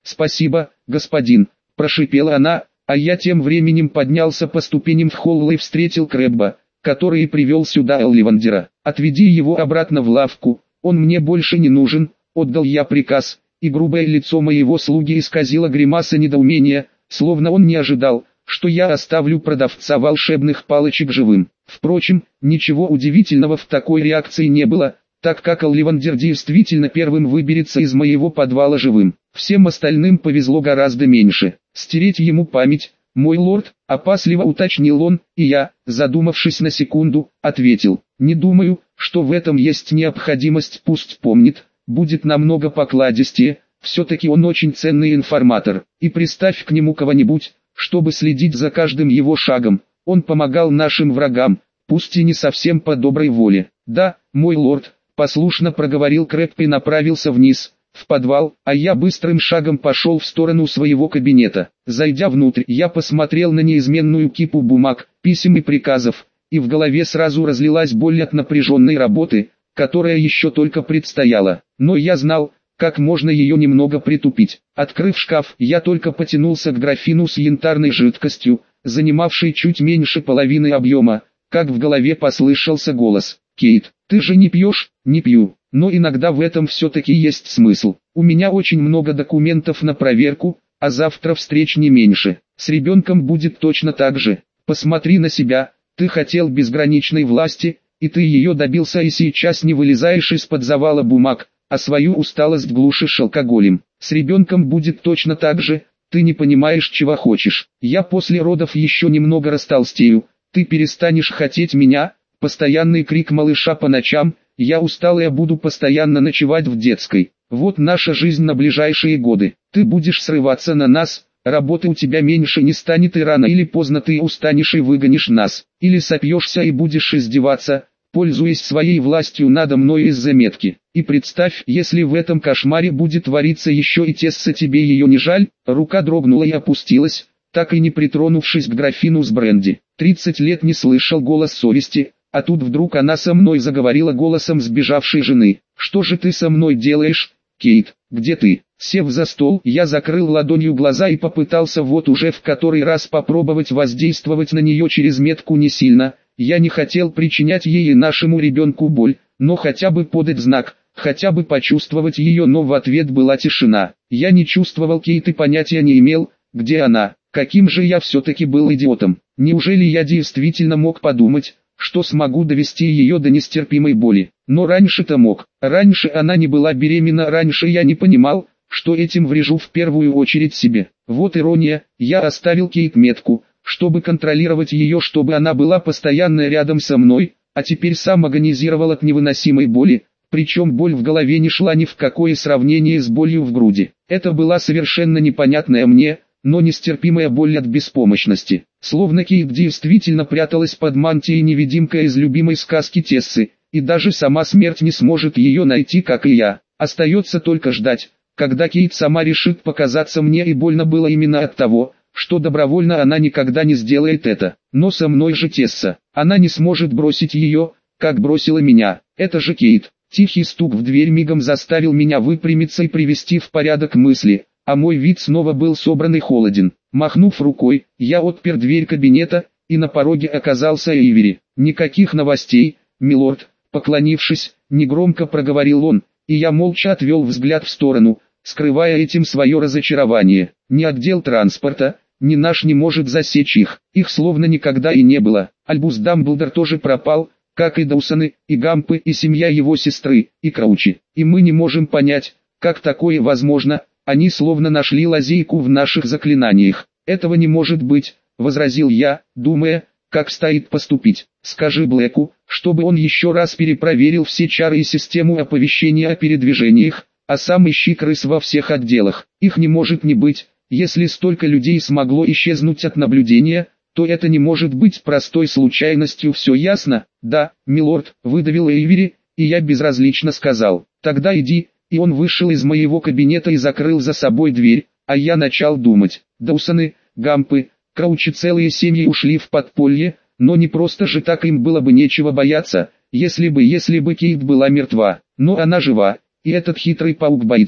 «Спасибо, господин», – прошипела она, а я тем временем поднялся по ступеням в холл и встретил Крэбба, который и привел сюда Олливандера. «Отведи его обратно в лавку, он мне больше не нужен», – отдал я приказ, и грубое лицо моего слуги исказило гримаса недоумения, словно он не ожидал, что я оставлю продавца волшебных палочек живым. Впрочем, ничего удивительного в такой реакции не было, так как Олливандер действительно первым выберется из моего подвала живым. Всем остальным повезло гораздо меньше. «Стереть ему память, мой лорд», – опасливо уточнил он, и я, задумавшись на секунду, ответил: «Не думаю, что в этом есть необходимость, пусть помнит, будет намного покладистее, все-таки он очень ценный информатор, и приставь к нему кого-нибудь, чтобы следить за каждым его шагом, он помогал нашим врагам, пусть и не совсем по доброй воле». «Да, мой лорд», – послушно проговорил Крэб и направился вниз, в подвал, а я быстрым шагом пошел в сторону своего кабинета. Зайдя внутрь, я посмотрел на неизменную кипу бумаг, писем и приказов, и в голове сразу разлилась боль от напряженной работы, которая еще только предстояла. Но я знал, как можно ее немного притупить. Открыв шкаф, я только потянулся к графину с янтарной жидкостью, занимавшей чуть меньше половины объема, как в голове послышался голос: «Кейт, ты же не пьешь?» «Не пью, но иногда в этом все-таки есть смысл. У меня очень много документов на проверку, а завтра встреч не меньше. С ребенком будет точно так же. Посмотри на себя, ты хотел безграничной власти, и ты ее добился, и сейчас не вылезаешь из-под завала бумаг, а свою усталость глушишь алкоголем. С ребенком будет точно так же, ты не понимаешь, чего хочешь. Я после родов еще немного растолстею, ты перестанешь хотеть меня». Постоянный крик малыша по ночам: «Я устал, и я буду постоянно ночевать в детской». Вот наша жизнь на ближайшие годы. Ты будешь срываться на нас, работы у тебя меньше не станет, и рано или поздно ты устанешь и выгонишь нас. Или сопьешься и будешь издеваться, пользуясь своей властью надо мной из-за метки. И представь, если в этом кошмаре будет вариться еще и Тесса, тебе ее не жаль?» Рука дрогнула и опустилась, так и не притронувшись к графину с бренди. 30 лет не слышал голос совести, а тут вдруг она со мной заговорила голосом сбежавшей жены. «Что же ты со мной делаешь, Кейт? Где ты?» Сев за стол, я закрыл ладонью глаза и попытался вот уже в который раз попробовать воздействовать на нее через метку не сильно. Я не хотел причинять ей и нашему ребенку боль, но хотя бы подать знак, хотя бы почувствовать ее, но в ответ была тишина. Я не чувствовал Кейт и понятия не имел, где она. Каким же я все-таки был идиотом. Неужели я действительно мог подумать, что смогу довести ее до нестерпимой боли? Но раньше-то мог. Раньше она не была беременна, раньше я не понимал, что этим врежу в первую очередь себе. Вот ирония, я оставил Кейт метку, чтобы контролировать ее, чтобы она была постоянно рядом со мной, а теперь сам агонизировал от невыносимой боли, причем боль в голове не шла ни в какое сравнение с болью в груди. Это была совершенно непонятная мне, но нестерпимая боль от беспомощности. Словно Кейт действительно пряталась под мантией невидимка из любимой сказки Тессы, и даже сама смерть не сможет ее найти, как и я. Остается только ждать, когда Кейт сама решит показаться мне, и больно было именно от того, что добровольно она никогда не сделает это. Но со мной же Тесса, она не сможет бросить ее, как бросила меня. Это же Кейт. Тихий стук в дверь мигом заставил меня выпрямиться и привести в порядок мысли, а мой вид снова был собран и холоден. Махнув рукой, я отпер дверь кабинета, и на пороге оказался Эйвери. «Никаких новостей, милорд», поклонившись, негромко проговорил он, и я молча отвел взгляд в сторону, скрывая этим свое разочарование. Ни отдел транспорта, ни наш не может засечь их. Их словно никогда и не было. Альбус Дамблдор тоже пропал, как и Доусоны, и Гампы, и семья его сестры, и Краучи. И мы не можем понять, как такое возможно. Они словно нашли лазейку в наших заклинаниях. «Этого не может быть», — возразил я, думая, как стоит поступить. «Скажи Блэку, чтобы он еще раз перепроверил все чары и систему оповещения о передвижениях, а сам ищи крыс во всех отделах. Их не может не быть. Если столько людей смогло исчезнуть от наблюдения, то это не может быть простой случайностью. Все ясно?» «Да, милорд», — выдавил Эйвери, и я безразлично сказал: «Тогда иди». И он вышел из моего кабинета и закрыл за собой дверь, а я начал думать. Доусоны, Гампы, Краучи, целые семьи ушли в подполье, но не просто же так, им было бы нечего бояться, если бы Кейт была мертва. Но она жива, и этот хитрый паук боится,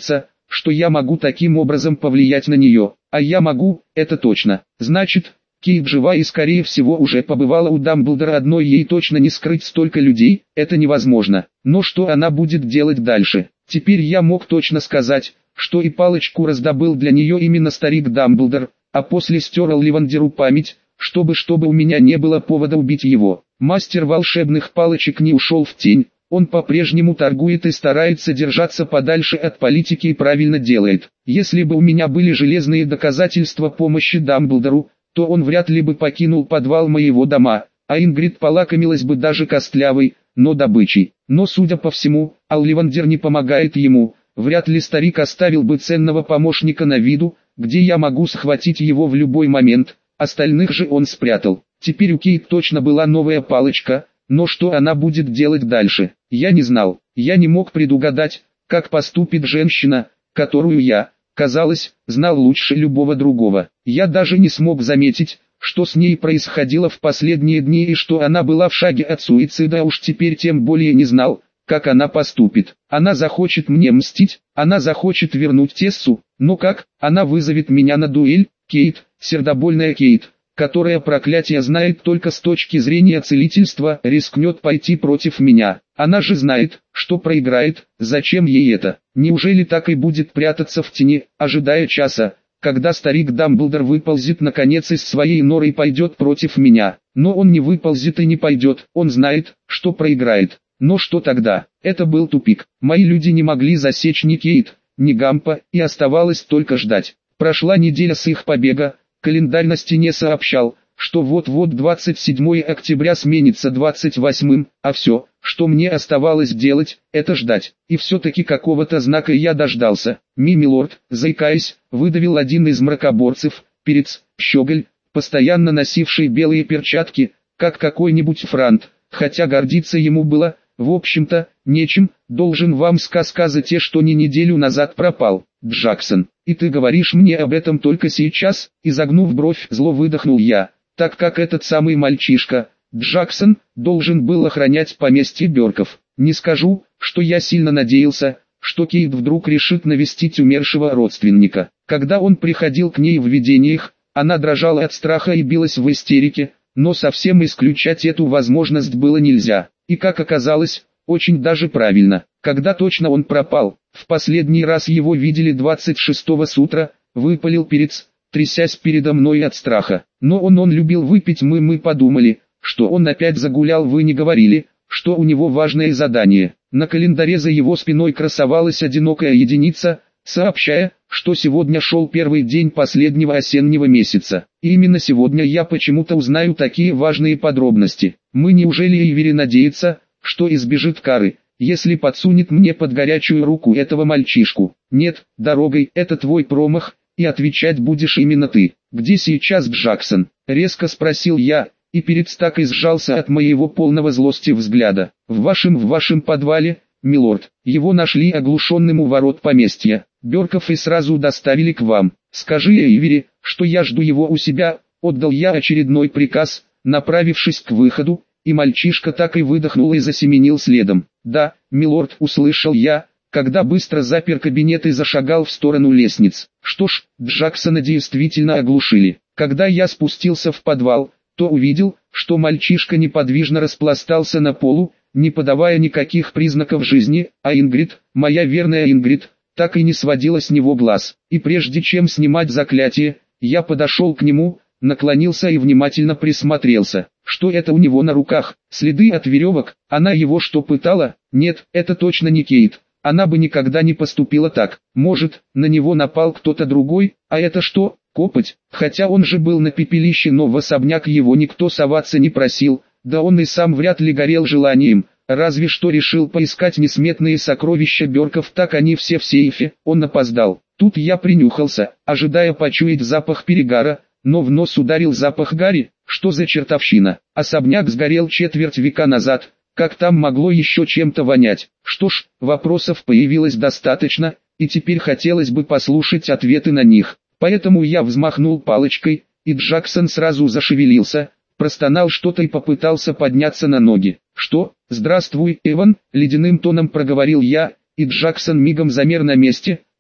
что я могу таким образом повлиять на нее. А я могу, это точно. Значит, Кейт жива и скорее всего уже побывала у Дамблдора, одной ей точно не скрыть столько людей, это невозможно. Но что она будет делать дальше? Теперь я мог точно сказать, что и палочку раздобыл для нее именно старик Дамблдор, а после стер Олливандеру память, чтобы у меня не было повода убить его. Мастер волшебных палочек не ушел в тень, он по-прежнему торгует и старается держаться подальше от политики и правильно делает. Если бы у меня были железные доказательства помощи Дамблдору, то он вряд ли бы покинул подвал моего дома, а Ингрид полакомилась бы даже костлявой, но добычей. Но судя по всему, Олливандер не помогает ему, вряд ли старик оставил бы ценного помощника на виду, где я могу схватить его в любой момент, остальных же он спрятал. Теперь у Кейт точно была новая палочка, но что она будет делать дальше, я не знал. Я не мог предугадать, как поступит женщина, которую я, казалось, знал лучше любого другого. Я даже не смог заметить, что с ней происходило в последние дни и что она была в шаге от суицида, уж теперь тем более не знал, как она поступит. Она захочет мне мстить, она захочет вернуть Тессу, но как? Она вызовет меня на дуэль, Кейт, сердобольная Кейт, которая проклятие знает только с точки зрения целительства, рискнет пойти против меня. Она же знает, что проиграет, зачем ей это? Неужели так и будет прятаться в тени, ожидая часа, когда старик Дамблдор выползет наконец из своей норы и пойдет против меня? Но он не выползет и не пойдет, он знает, что проиграет. Но что тогда? Это был тупик. Мои люди не могли засечь ни Кейт, ни Гампа, и оставалось только ждать. Прошла неделя с их побега, календарь на стене сообщал, что вот-вот 27 октября сменится 28, а все, что мне оставалось делать, это ждать. И все-таки какого-то знака я дождался. Милорд, заикаясь, выдавил один из мракоборцев, перец, щеголь, постоянно носивший белые перчатки, как какой-нибудь франт, хотя гордиться ему было, в общем-то, нечем. Должен вам сказать, что не неделю назад пропал, Джексон. И ты говоришь мне об этом только сейчас? Изогнув бровь, зло выдохнул я, так как этот самый мальчишка, Джексон, должен был охранять поместье Бёрков. Не скажу, что я сильно надеялся, что Кейт вдруг решит навестить умершего родственника. Когда он приходил к ней в видениях, она дрожала от страха и билась в истерике, но совсем исключать эту возможность было нельзя. И как оказалось, очень даже правильно. Когда точно он пропал? В последний раз его видели 26-го с утра, выпалил перец, трясясь передо мной от страха. Но он любил выпить, мы подумали, что он опять загулял, вы не говорили, что у него важное задание. На календаре за его спиной красовалась одинокая единица, сообщая, что сегодня шел первый день последнего осеннего месяца. И именно сегодня я почему-то узнаю такие важные подробности. Неужели Эйвери надеется, что избежит кары, если подсунет мне под горячую руку этого мальчишку? Нет, дорогой, это твой промах, и отвечать будешь именно ты. Где сейчас Джексон? Резко спросил я, и перец так и сжался от моего полного злости взгляда. В вашем подвале, милорд. Его нашли оглушенным у ворот поместья Бёрков и сразу доставили к вам. Скажи Эйвери, что я жду его у себя. Отдал я очередной приказ, направившись к выходу, и мальчишка так и выдохнул и засеменил следом. Да, милорд, услышал я, когда быстро запер кабинет и зашагал в сторону лестниц. Что ж, Джексона действительно оглушили. Когда я спустился в подвал, то увидел, что мальчишка неподвижно распластался на полу, не подавая никаких признаков жизни, а Ингрид, моя верная Ингрид, так и не сводила с него глаз. И прежде чем снимать заклятие, я подошел к нему, наклонился и внимательно присмотрелся. Что это у него на руках? Следы от веревок? Она его что, пытала? Нет, это точно не Кейт. Она бы никогда не поступила так. Может, на него напал кто-то другой? А это что? Копоть? Хотя он же был на пепелище, но в особняк его никто соваться не просил. Да он и сам вряд ли горел желанием. Разве что решил поискать несметные сокровища Бёрков, так они все в сейфе. Он опоздал. Тут я принюхался, ожидая почуять запах перегара, но в нос ударил запах гари. Что за чертовщина? Особняк сгорел четверть века назад. Как там могло еще чем-то вонять? Что ж, вопросов появилось достаточно, и теперь хотелось бы послушать ответы на них. Поэтому я взмахнул палочкой, и Джексон сразу зашевелился, простонал что-то и попытался подняться на ноги. «Что? Здравствуй, Эван», — ледяным тоном проговорил я, и Джексон мигом замер на месте,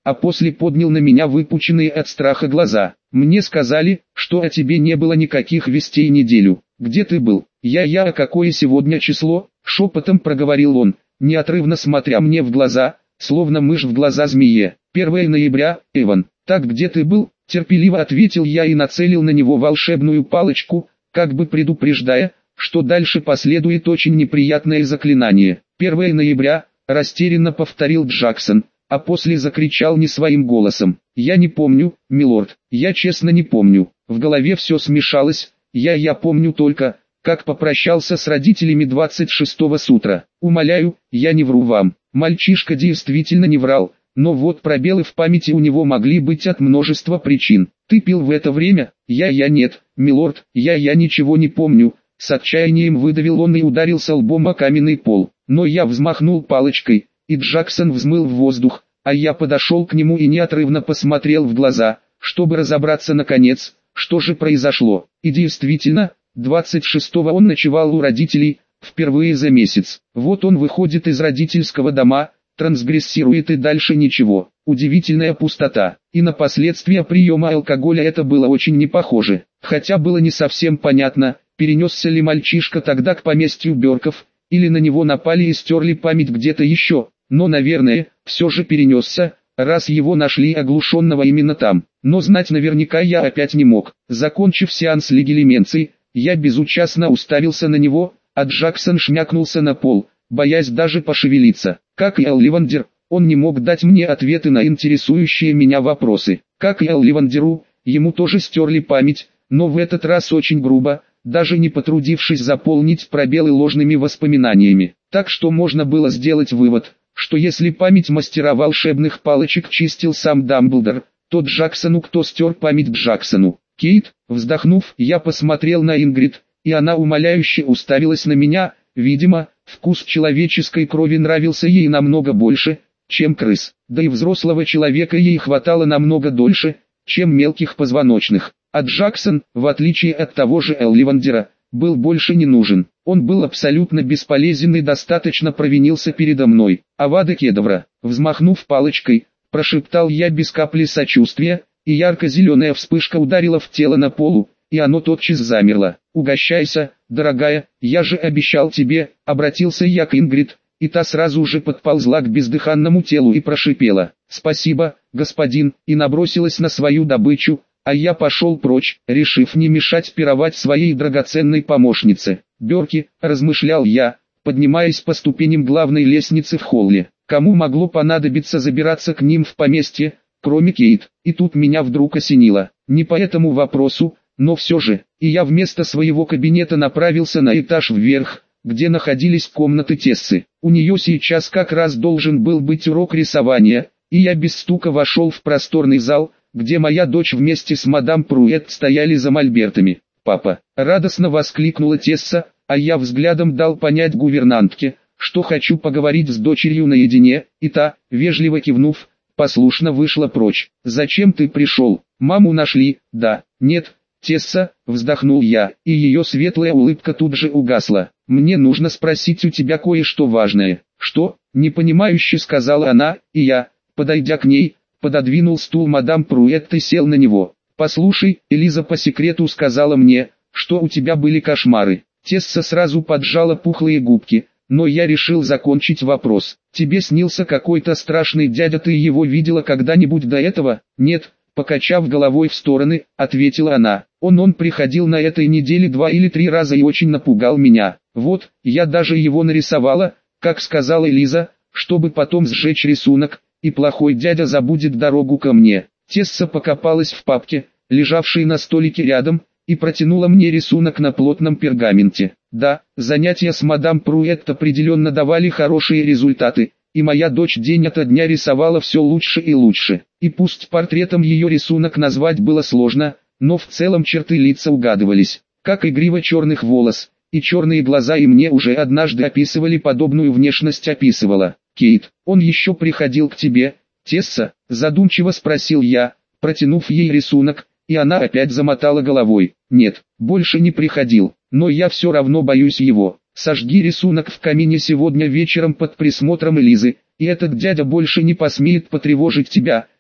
а после поднял на меня выпученные от страха глаза. «Мне сказали, что о тебе не было никаких вестей неделю. Где ты был?» А какое сегодня число?» — шепотом проговорил он, неотрывно смотря мне в глаза, словно мышь в глаза змее. «1 ноября, Эван. Так где ты был?» — терпеливо ответил я и нацелил на него волшебную палочку, как бы предупреждая, что дальше последует очень неприятное заклинание. 1 ноября, растерянно повторил Джексон, а после закричал не своим голосом. «Я не помню, милорд, я честно не помню». В голове все смешалось, я помню только, как попрощался с родителями 26-го с утра. Умоляю, я не вру вам. Мальчишка действительно не врал, но вот пробелы в памяти у него могли быть от множества причин. «Ты пил в это время?» Я нет, милорд, я ничего не помню». С отчаянием выдавил он и ударился лбом о каменный пол. Но я взмахнул палочкой, и Джексон взмыл в воздух, а я подошел к нему и неотрывно посмотрел в глаза, чтобы разобраться наконец, что же произошло. И действительно, 26-го он ночевал у родителей, впервые за месяц. Вот он выходит из родительского дома, трансгрессирует и дальше ничего. Удивительная пустота. И на последствия приема алкоголя это было очень не похоже. Хотя было не совсем понятно, перенесся ли мальчишка тогда к поместью Бёрков, или на него напали и стерли память где-то еще. Но, наверное, все же перенесся, раз его нашли оглушенного именно там. Но знать наверняка я опять не мог. Закончив сеанс легилименции, я безучастно уставился на него, а Джексон шмякнулся на пол, боясь даже пошевелиться. Как и Олливандер, он не мог дать мне ответы на интересующие меня вопросы. Как и Олливандеру, ему тоже стерли память, но в этот раз очень грубо, даже не потрудившись заполнить пробелы ложными воспоминаниями. Так что можно было сделать вывод, что если память мастера волшебных палочек чистил сам Дамблдор, то Джексону кто стер память Джексону. «Кейт», вздохнув, я посмотрел на Ингрид, и она умоляюще уставилась на меня. Видимо, вкус человеческой крови нравился ей намного больше, чем крыс, да и взрослого человека ей хватало намного дольше, чем мелких позвоночных. А Джексон, в отличие от того же Олливандера, был больше не нужен. Он был абсолютно бесполезен и достаточно провинился передо мной. «Авада кедавра», взмахнув палочкой, прошептал я без капли сочувствия, и ярко-зеленая вспышка ударила в тело на полу, и оно тотчас замерло. «Угощайся, дорогая, я же обещал тебе», обратился я к Ингрид, и та сразу же подползла к бездыханному телу и прошипела: «Спасибо, господин», и набросилась на свою добычу, а я пошел прочь, решив не мешать пировать своей драгоценной помощнице. «Бёрки», размышлял я, поднимаясь по ступеням главной лестницы в холле. Кому могло понадобиться забираться к ним в поместье, кроме Кейт? И тут меня вдруг осенило. Не по этому вопросу, но все же. И я вместо своего кабинета направился на этаж вверх, где находились комнаты Тессы. У нее сейчас как раз должен был быть урок рисования, и я без стука вошел в просторный зал, где моя дочь вместе с мадам Пруэт стояли за мольбертами. «Папа!» — радостно воскликнула Тесса, а я взглядом дал понять гувернантке, что хочу поговорить с дочерью наедине, и та, вежливо кивнув, послушно вышла прочь. «Зачем ты пришел? Маму нашли?» «Да». «Нет, Тесса», вздохнул я, и ее светлая улыбка тут же угасла. «Мне нужно спросить у тебя кое-что важное». «Что?» — непонимающе сказала она, и я, подойдя к ней, пододвинул стул мадам Пруэт и сел на него. «Послушай, Элиза по секрету сказала мне, что у тебя были кошмары». Тесса сразу поджала пухлые губки, но я решил закончить вопрос. «Тебе снился какой-то страшный дядя, ты его видела когда-нибудь до этого?» «Нет», покачав головой в стороны, ответила она. Он приходил на этой неделе 2 или 3 раза и очень напугал меня. Вот, я даже его нарисовала, как сказала Элиза, чтобы потом сжечь рисунок, и плохой дядя забудет дорогу ко мне». Тесса покопалась в папке, лежавшей на столике рядом, и протянула мне рисунок на плотном пергаменте. Да, занятия с мадам Пруэт определенно давали хорошие результаты, и моя дочь день ото дня рисовала все лучше и лучше. И пусть портретом ее рисунок назвать было сложно, но в целом черты лица угадывались, как и грива черных волос, и черные глаза, и мне уже однажды описывали подобную внешность описывала. «Кейт, он еще приходил к тебе, Тесса?» задумчиво спросил я, протянув ей рисунок, и она опять замотала головой. «Нет, больше не приходил, но я все равно боюсь его. Сожги рисунок в камине сегодня вечером под присмотром Элизы, и этот дядя больше не посмеет потревожить тебя,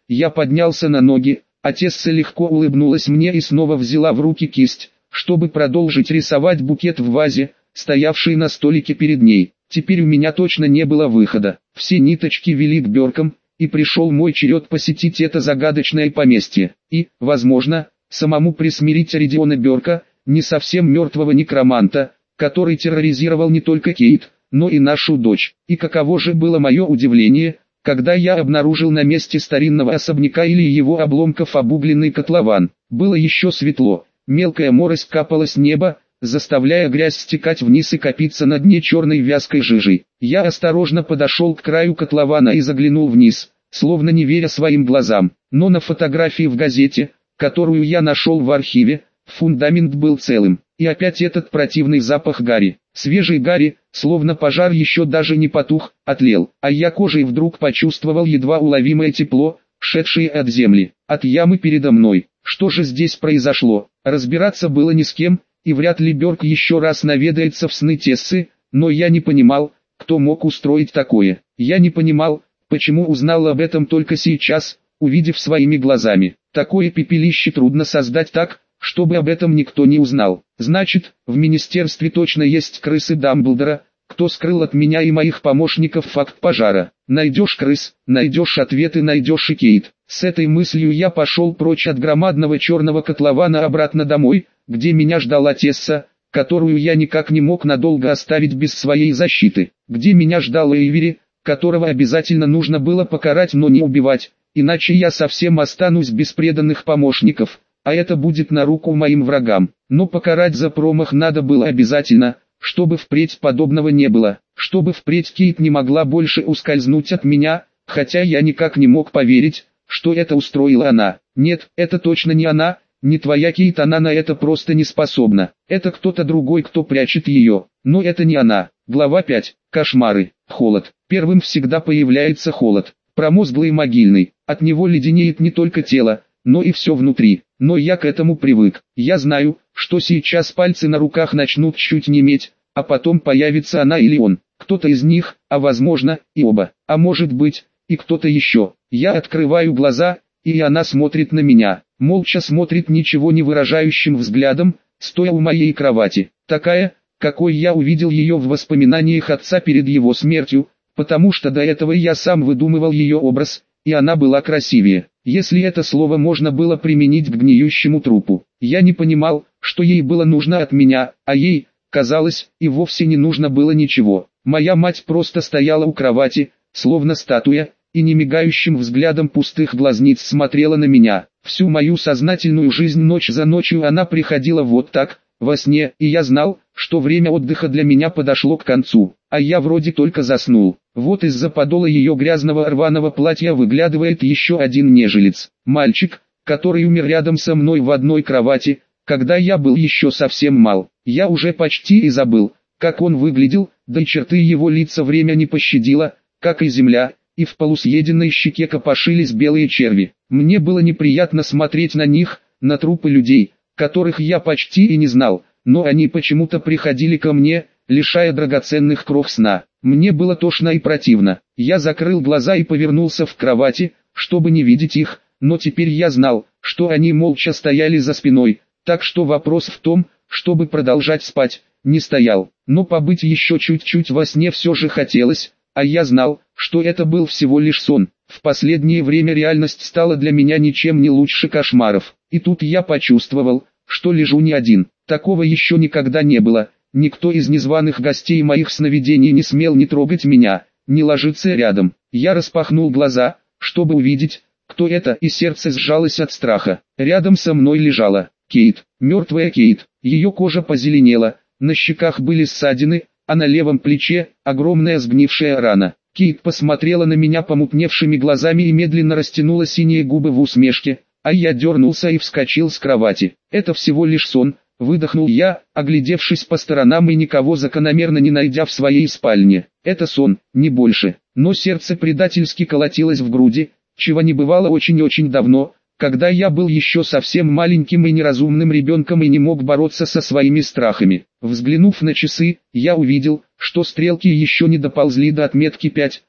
Я поднялся на ноги, а Тесса легко улыбнулась мне и снова взяла в руки кисть, чтобы продолжить рисовать букет в вазе, стоявший на столике перед ней. Теперь у меня точно не было выхода. Все ниточки вели к Бёркам, и пришел мой черед посетить это загадочное поместье. И, возможно, самому присмирить Родиона Бёрка, не совсем мертвого некроманта, который терроризировал не только Кейт, но и нашу дочь. И каково же было мое удивление, когда я обнаружил на месте старинного особняка или его обломков обугленный котлован. Было еще светло, мелкая морось капала с неба, заставляя грязь стекать вниз и копиться на дне черной вязкой жижей. Я осторожно подошел к краю котлована и заглянул вниз, словно не веря своим глазам. Но на фотографии в газете, которую я нашел в архиве, фундамент был целым. И опять этот противный запах гари. Свежий гари, словно пожар еще даже не потух, отлел. А я кожей вдруг почувствовал едва уловимое тепло, шедшее от земли, от ямы передо мной. Что же здесь произошло? Разбираться было ни с кем, и вряд ли Бёрк еще раз наведается в сны Тессы, но я не понимал, кто мог устроить такое. Я не понимал, почему узнал об этом только сейчас, увидев своими глазами. Такое пепелище трудно создать так, чтобы об этом никто не узнал. Значит, в министерстве точно есть крысы Дамблдора, кто скрыл от меня и моих помощников факт пожара. Найдешь крыс, найдешь ответы, найдешь и Кейт. С этой мыслью я пошел прочь от громадного черного котлована обратно домой, где меня ждала Тесса, которую я никак не мог надолго оставить без своей защиты. Где меня ждал Эйвери, которого обязательно нужно было покарать, но не убивать, иначе я совсем останусь без преданных помощников. А это будет на руку моим врагам. Но покарать за промах надо было обязательно, чтобы впредь подобного не было, чтобы впредь Кейт не могла больше ускользнуть от меня, хотя я никак не мог поверить, что это устроила она. Нет, это точно не она, не твоя Кейт, она на это просто не способна. Это кто-то другой, кто прячет ее, но это не она. Глава 5. Кошмары. Холод. Первым всегда появляется холод, промозглый и могильный, от него леденеет не только тело, но и все внутри. Но я к этому привык. Я знаю, что сейчас пальцы на руках начнут чуть неметь, а потом появится она или он. Кто-то из них, а возможно, и оба. А может быть, и кто-то еще. Я открываю глаза, и она смотрит на меня. Молча смотрит ничего не выражающим взглядом, стоя у моей кровати. Такая, какой я увидел ее в воспоминаниях отца перед его смертью, потому что до этого я сам выдумывал ее образ, и она была красивее. Если это слово можно было применить к гниющему трупу. Я не понимал, что ей было нужно от меня, а ей, казалось, и вовсе не нужно было ничего. Моя мать просто стояла у кровати, словно статуя, и немигающим взглядом пустых глазниц смотрела на меня. Всю мою сознательную жизнь ночь за ночью она приходила вот так, во сне, и я знал, что время отдыха для меня подошло к концу, а я вроде только заснул. Вот из-за подола ее грязного рваного платья выглядывает еще один нежилец. Мальчик, который умер рядом со мной в одной кровати, когда я был еще совсем мал. Я уже почти и забыл, как он выглядел, да и черты его лица время не пощадило, как и земля, и в полусъеденной щеке копошились белые черви. Мне было неприятно смотреть на них, на трупы людей, которых я почти и не знал, но они почему-то приходили ко мне, лишая драгоценных крох сна. Мне было тошно и противно. Я закрыл глаза и повернулся в кровати, чтобы не видеть их, но теперь я знал, что они молча стояли за спиной, так что вопрос в том, чтобы продолжать спать, не стоял. Но побыть еще чуть-чуть во сне все же хотелось, а я знал, что это был всего лишь сон. В последнее время реальность стала для меня ничем не лучше кошмаров. И тут я почувствовал, что лежу не один. Такого еще никогда не было. Никто из незваных гостей моих сновидений не смел ни трогать меня, ни ложиться рядом. Я распахнул глаза, чтобы увидеть, кто это, и сердце сжалось от страха. Рядом со мной лежала Кейт, мертвая Кейт. Ее кожа позеленела, на щеках были ссадины, а на левом плече огромная сгнившая рана. Кейт посмотрела на меня помутневшими глазами и медленно растянула синие губы в усмешке, а я дернулся и вскочил с кровати. Это всего лишь сон. Выдохнул я, оглядевшись по сторонам и никого закономерно не найдя в своей спальне. Это сон, не больше. Но сердце предательски колотилось в груди, чего не бывало очень-очень давно, когда я был еще совсем маленьким и неразумным ребенком и не мог бороться со своими страхами. Взглянув на часы, я увидел, что стрелки еще не доползли до отметки 5,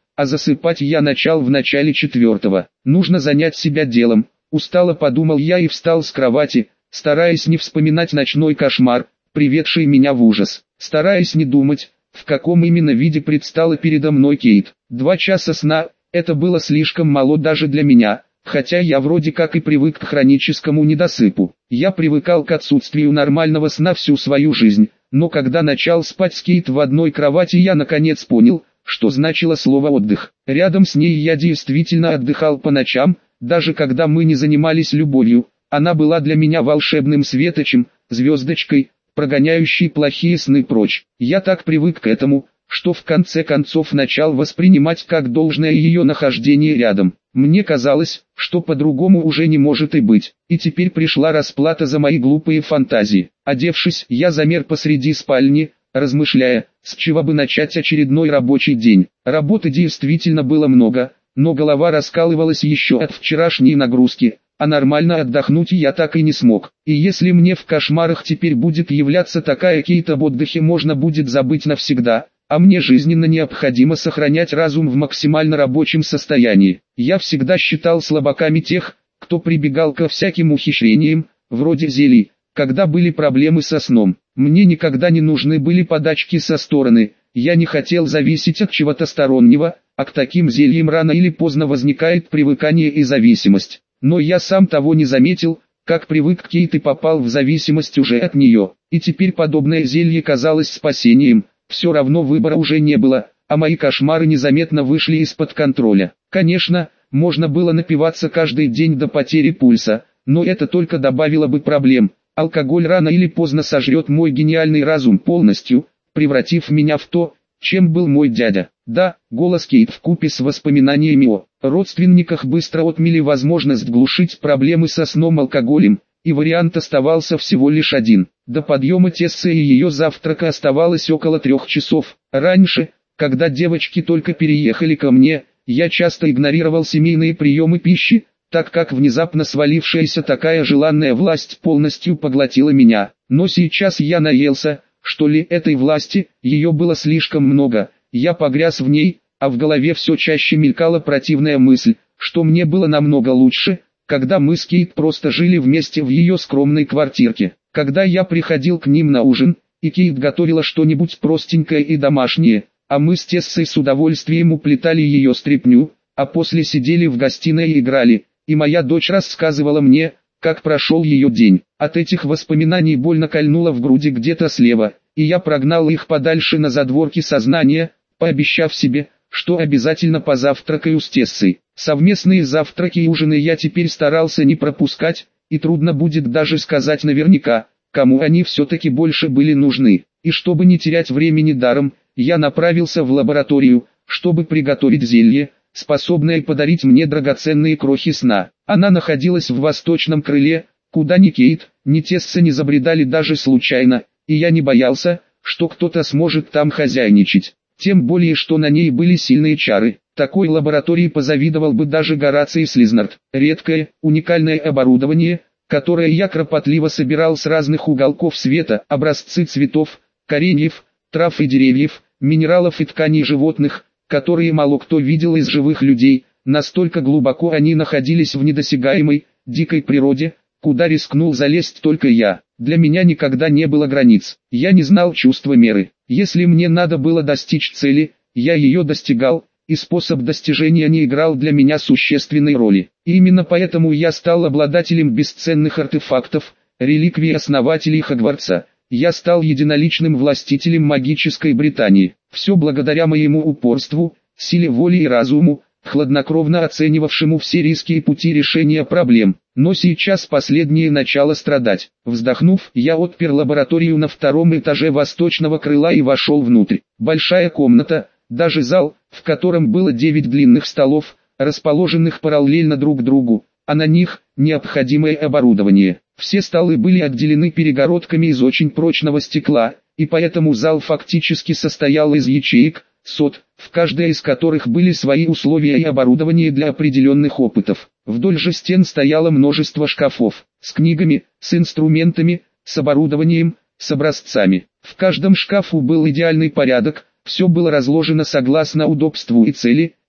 а засыпать я начал в начале 4-го. Нужно занять себя делом, устало подумал я и встал с кровати, стараясь не вспоминать ночной кошмар, приведший меня в ужас, стараясь не думать, в каком именно виде предстала передо мной Кейт. 2 часа сна, это было слишком мало даже для меня. Хотя я вроде как и привык к хроническому недосыпу. Я привыкал к отсутствию нормального сна всю свою жизнь, но когда начал спать с Кейт в одной кровати, я наконец понял, что значило слово «отдых». Рядом с ней я действительно отдыхал по ночам, даже когда мы не занимались любовью. Она была для меня волшебным светочем, звездочкой, прогоняющей плохие сны прочь. Я так привык к этому, что в конце концов начал воспринимать как должное ее нахождение рядом. Мне казалось, что по-другому уже не может и быть, и теперь пришла расплата за мои глупые фантазии. Одевшись, я замер посреди спальни, размышляя, с чего бы начать очередной рабочий день. Работы действительно было много, но голова раскалывалась еще от вчерашней нагрузки, а нормально отдохнуть я так и не смог. И если мне в кошмарах теперь будет являться такая Кейт, об отдыхе можно будет забыть навсегда. А мне жизненно необходимо сохранять разум в максимально рабочем состоянии. Я всегда считал слабаками тех, кто прибегал ко всяким ухищрениям, вроде зелий, когда были проблемы со сном. Мне никогда не нужны были подачки со стороны, я не хотел зависеть от чего-то стороннего, а к таким зельям рано или поздно возникает привыкание и зависимость. Но я сам того не заметил, как привык к Кейт и попал в зависимость уже от нее. И теперь подобное зелье казалось спасением. Все равно выбора уже не было, а мои кошмары незаметно вышли из-под контроля. Конечно, можно было напиваться каждый день до потери пульса, но это только добавило бы проблем. Алкоголь рано или поздно сожрет мой гениальный разум полностью, превратив меня в то, чем был мой дядя. Да, голос Кейт вкупе с воспоминаниями о родственниках быстро отмели возможность глушить проблемы со сном алкоголем. И вариант оставался всего лишь один. До подъема Тессы и ее завтрака оставалось около 3 часов. Раньше, когда девочки только переехали ко мне, я часто игнорировал семейные приемы пищи, так как внезапно свалившаяся такая желанная власть полностью поглотила меня. Но сейчас я наелся, что ли, этой власти, ее было слишком много. Я погряз в ней, а в голове все чаще мелькала противная мысль, что мне было намного лучше, когда мы с Кейт просто жили вместе в ее скромной квартирке. Когда я приходил к ним на ужин, и Кейт готовила что-нибудь простенькое и домашнее, а мы с Тессой с удовольствием уплетали ее стряпню, а после сидели в гостиной и играли, и моя дочь рассказывала мне, как прошел ее день. От этих воспоминаний больно кольнуло в груди где-то слева, и я прогнал их подальше на задворки сознания, пообещав себе, что обязательно позавтракаю с Тессой. Совместные завтраки и ужины я теперь старался не пропускать, и трудно будет даже сказать наверняка, кому они все-таки больше были нужны. И чтобы не терять времени даром, я направился в лабораторию, чтобы приготовить зелье, способное подарить мне драгоценные крохи сна. Она находилась в восточном крыле, куда ни Кейт, ни Тесса не забредали даже случайно, и я не боялся, что кто-то сможет там хозяйничать. Тем более, что на ней были сильные чары. Такой лаборатории позавидовал бы даже Гораций Слизнард. Редкое, уникальное оборудование, которое я кропотливо собирал с разных уголков света, образцы цветов, кореньев, трав и деревьев, минералов и тканей животных, которые мало кто видел из живых людей, настолько глубоко они находились в недосягаемой, дикой природе, куда рискнул залезть только я. Для меня никогда не было границ, я не знал чувства меры. Если мне надо было достичь цели, я ее достигал, и способ достижения не играл для меня существенной роли. И именно поэтому я стал обладателем бесценных артефактов, реликвий основателей Хогвартса. Я стал единоличным властителем магической Британии. Все благодаря моему упорству, силе воли и разуму, хладнокровно оценивавшему все риски и пути решения проблем. Но сейчас последнее начало страдать. Вздохнув, я отпер лабораторию на 2-м этаже восточного крыла и вошел внутрь. Большая комната, даже зал, в котором было 9 длинных столов, расположенных параллельно друг другу, а на них необходимое оборудование. Все столы были отделены перегородками из очень прочного стекла, и поэтому зал фактически состоял из ячеек, сот, в каждой из которых были свои условия и оборудование для определенных опытов. Вдоль же стен стояло множество шкафов, с книгами, с инструментами, с оборудованием, с образцами. В каждом шкафу был идеальный порядок, все было разложено согласно удобству и цели,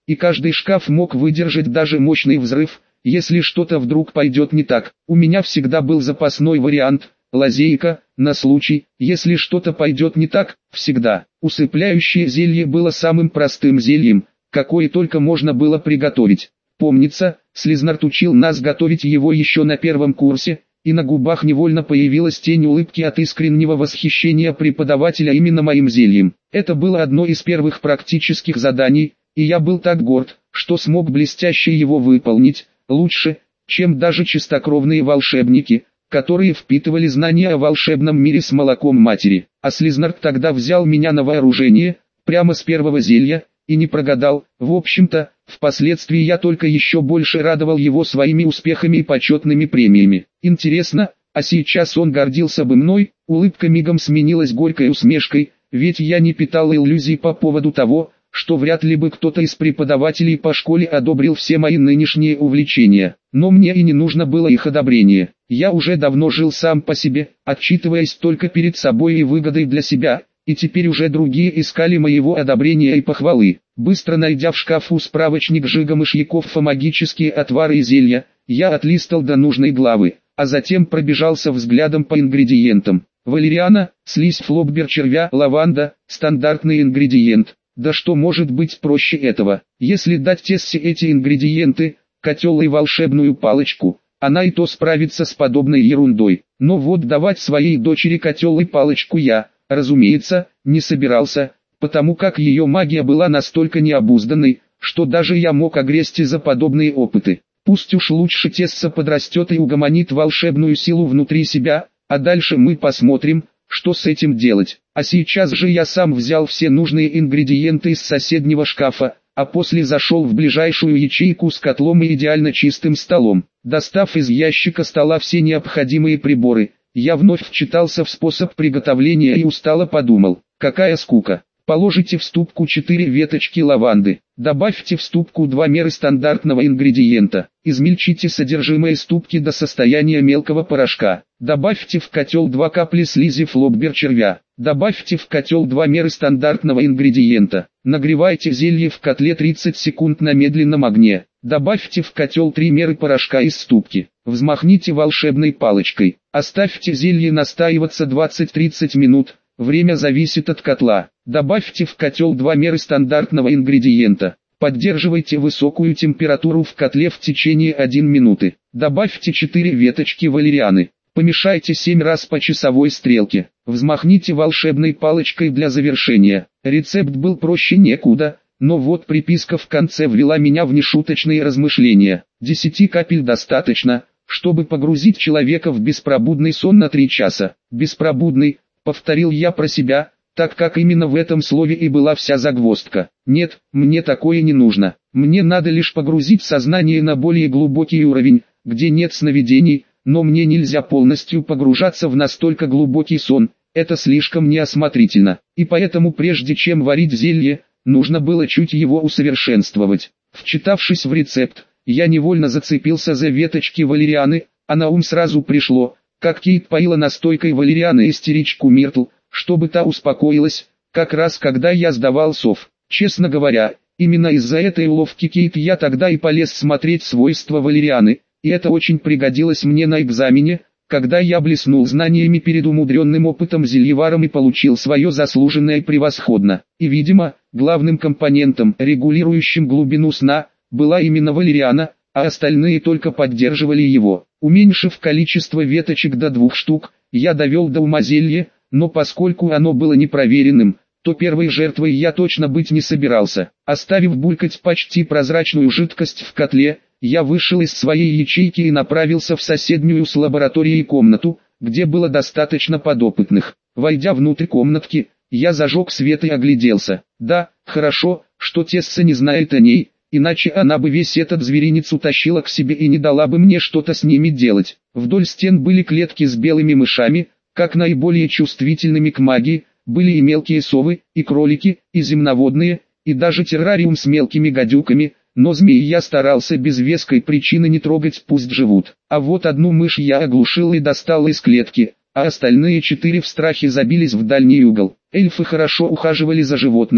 и каждый шкаф мог выдержать даже мощный взрыв, если что-то вдруг пойдет не так. У меня всегда был запасной вариант, лазейка, на случай, если что-то пойдет не так, всегда. Усыпляющее зелье было самым простым зельем, какое только можно было приготовить. Помнится, Слизнард учил нас готовить его еще на первом курсе, и на губах невольно появилась тень улыбки от искреннего восхищения преподавателя именно моим зельем. Это было одно из первых практических заданий, и я был так горд, что смог блестяще его выполнить, лучше, чем даже чистокровные волшебники, которые впитывали знания о волшебном мире с молоком матери. А Слизнард тогда взял меня на вооружение, прямо с первого зелья, и не прогадал. В общем-то, впоследствии я только еще больше радовал его своими успехами и почетными премиями. Интересно, а сейчас он гордился бы мной? Улыбка мигом сменилась горькой усмешкой, ведь я не питал иллюзий по поводу того, что вряд ли бы кто-то из преподавателей по школе одобрил все мои нынешние увлечения. Но мне и не нужно было их одобрение. Я уже давно жил сам по себе, отчитываясь только перед собой и выгодой для себя, и теперь уже другие искали моего одобрения и похвалы. Быстро найдя в шкафу справочник Жига Мышьяков магические отвары и зелья, я отлистал до нужной главы, а затем пробежался взглядом по ингредиентам. Валериана, слизь флоббер червя, лаванда, стандартный ингредиент. Да что может быть проще этого? Если дать Тессе эти ингредиенты, котел и волшебную палочку, она и то справится с подобной ерундой. Но вот давать своей дочери котел и палочку я, разумеется, не собирался, потому как ее магия была настолько необузданной, что даже я мог огрести за подобные опыты. Пусть уж лучше Тесса подрастет и угомонит волшебную силу внутри себя, а дальше мы посмотрим, что с этим делать. А сейчас же я сам взял все нужные ингредиенты из соседнего шкафа, а после зашел в ближайшую ячейку с котлом и идеально чистым столом. Достав из ящика стола все необходимые приборы, я вновь вчитался в способ приготовления и устало подумал, какая скука. Положите в ступку 4 веточки лаванды, добавьте в ступку 2 меры стандартного ингредиента, измельчите содержимое ступки до состояния мелкого порошка, добавьте в котел 2 капли слизи флоббер червя, добавьте в котел 2 меры стандартного ингредиента, нагревайте зелье в котле 30 секунд на медленном огне, добавьте в котел 3 меры порошка из ступки, взмахните волшебной палочкой, оставьте зелье настаиваться 20-30 минут. Время зависит от котла. Добавьте в котел 2 меры стандартного ингредиента. Поддерживайте высокую температуру в котле в течение 1 минуты. Добавьте 4 веточки валерианы. Помешайте 7 раз по часовой стрелке. Взмахните волшебной палочкой для завершения. Рецепт был проще некуда, но вот приписка в конце ввела меня в нешуточные размышления. 10 капель достаточно, чтобы погрузить человека в беспробудный сон на 3 часа. Беспробудный, повторил я про себя, так как именно в этом слове и была вся загвоздка. Нет, мне такое не нужно. Мне надо лишь погрузить сознание на более глубокий уровень, где нет сновидений, но мне нельзя полностью погружаться в настолько глубокий сон, это слишком неосмотрительно. И поэтому прежде чем варить зелье, нужно было чуть его усовершенствовать. Вчитавшись в рецепт, я невольно зацепился за веточки валерианы, а на ум сразу пришло, как Кейт поила настойкой валерианы истеричку Миртл, чтобы та успокоилась, как раз когда я сдавал сов. Честно говоря, именно из-за этой уловки Кейт я тогда и полез смотреть свойства валерианы, и это очень пригодилось мне на экзамене, когда я блеснул знаниями перед умудренным опытом зельеваром и получил свое заслуженное превосходно. И видимо, главным компонентом, регулирующим глубину сна, была именно валериана, а остальные только поддерживали его. Уменьшив количество веточек до 2 штук, я довел до ума зелье, но поскольку оно было непроверенным, то первой жертвой я точно быть не собирался. Оставив булькать почти прозрачную жидкость в котле, я вышел из своей ячейки и направился в соседнюю с лабораторией комнату, где было достаточно подопытных. Войдя внутрь комнатки, я зажег свет и огляделся. Да, хорошо, что Тесса не знает о ней, иначе она бы весь этот зверинец утащила к себе и не дала бы мне что-то с ними делать. Вдоль стен были клетки с белыми мышами, как наиболее чувствительными к магии, были и мелкие совы, и кролики, и земноводные, и даже террариум с мелкими гадюками, но змеи я старался без веской причины не трогать, пусть живут. А вот одну мышь я оглушил и достал из клетки, а остальные 4 в страхе забились в дальний угол. Эльфы хорошо ухаживали за животными,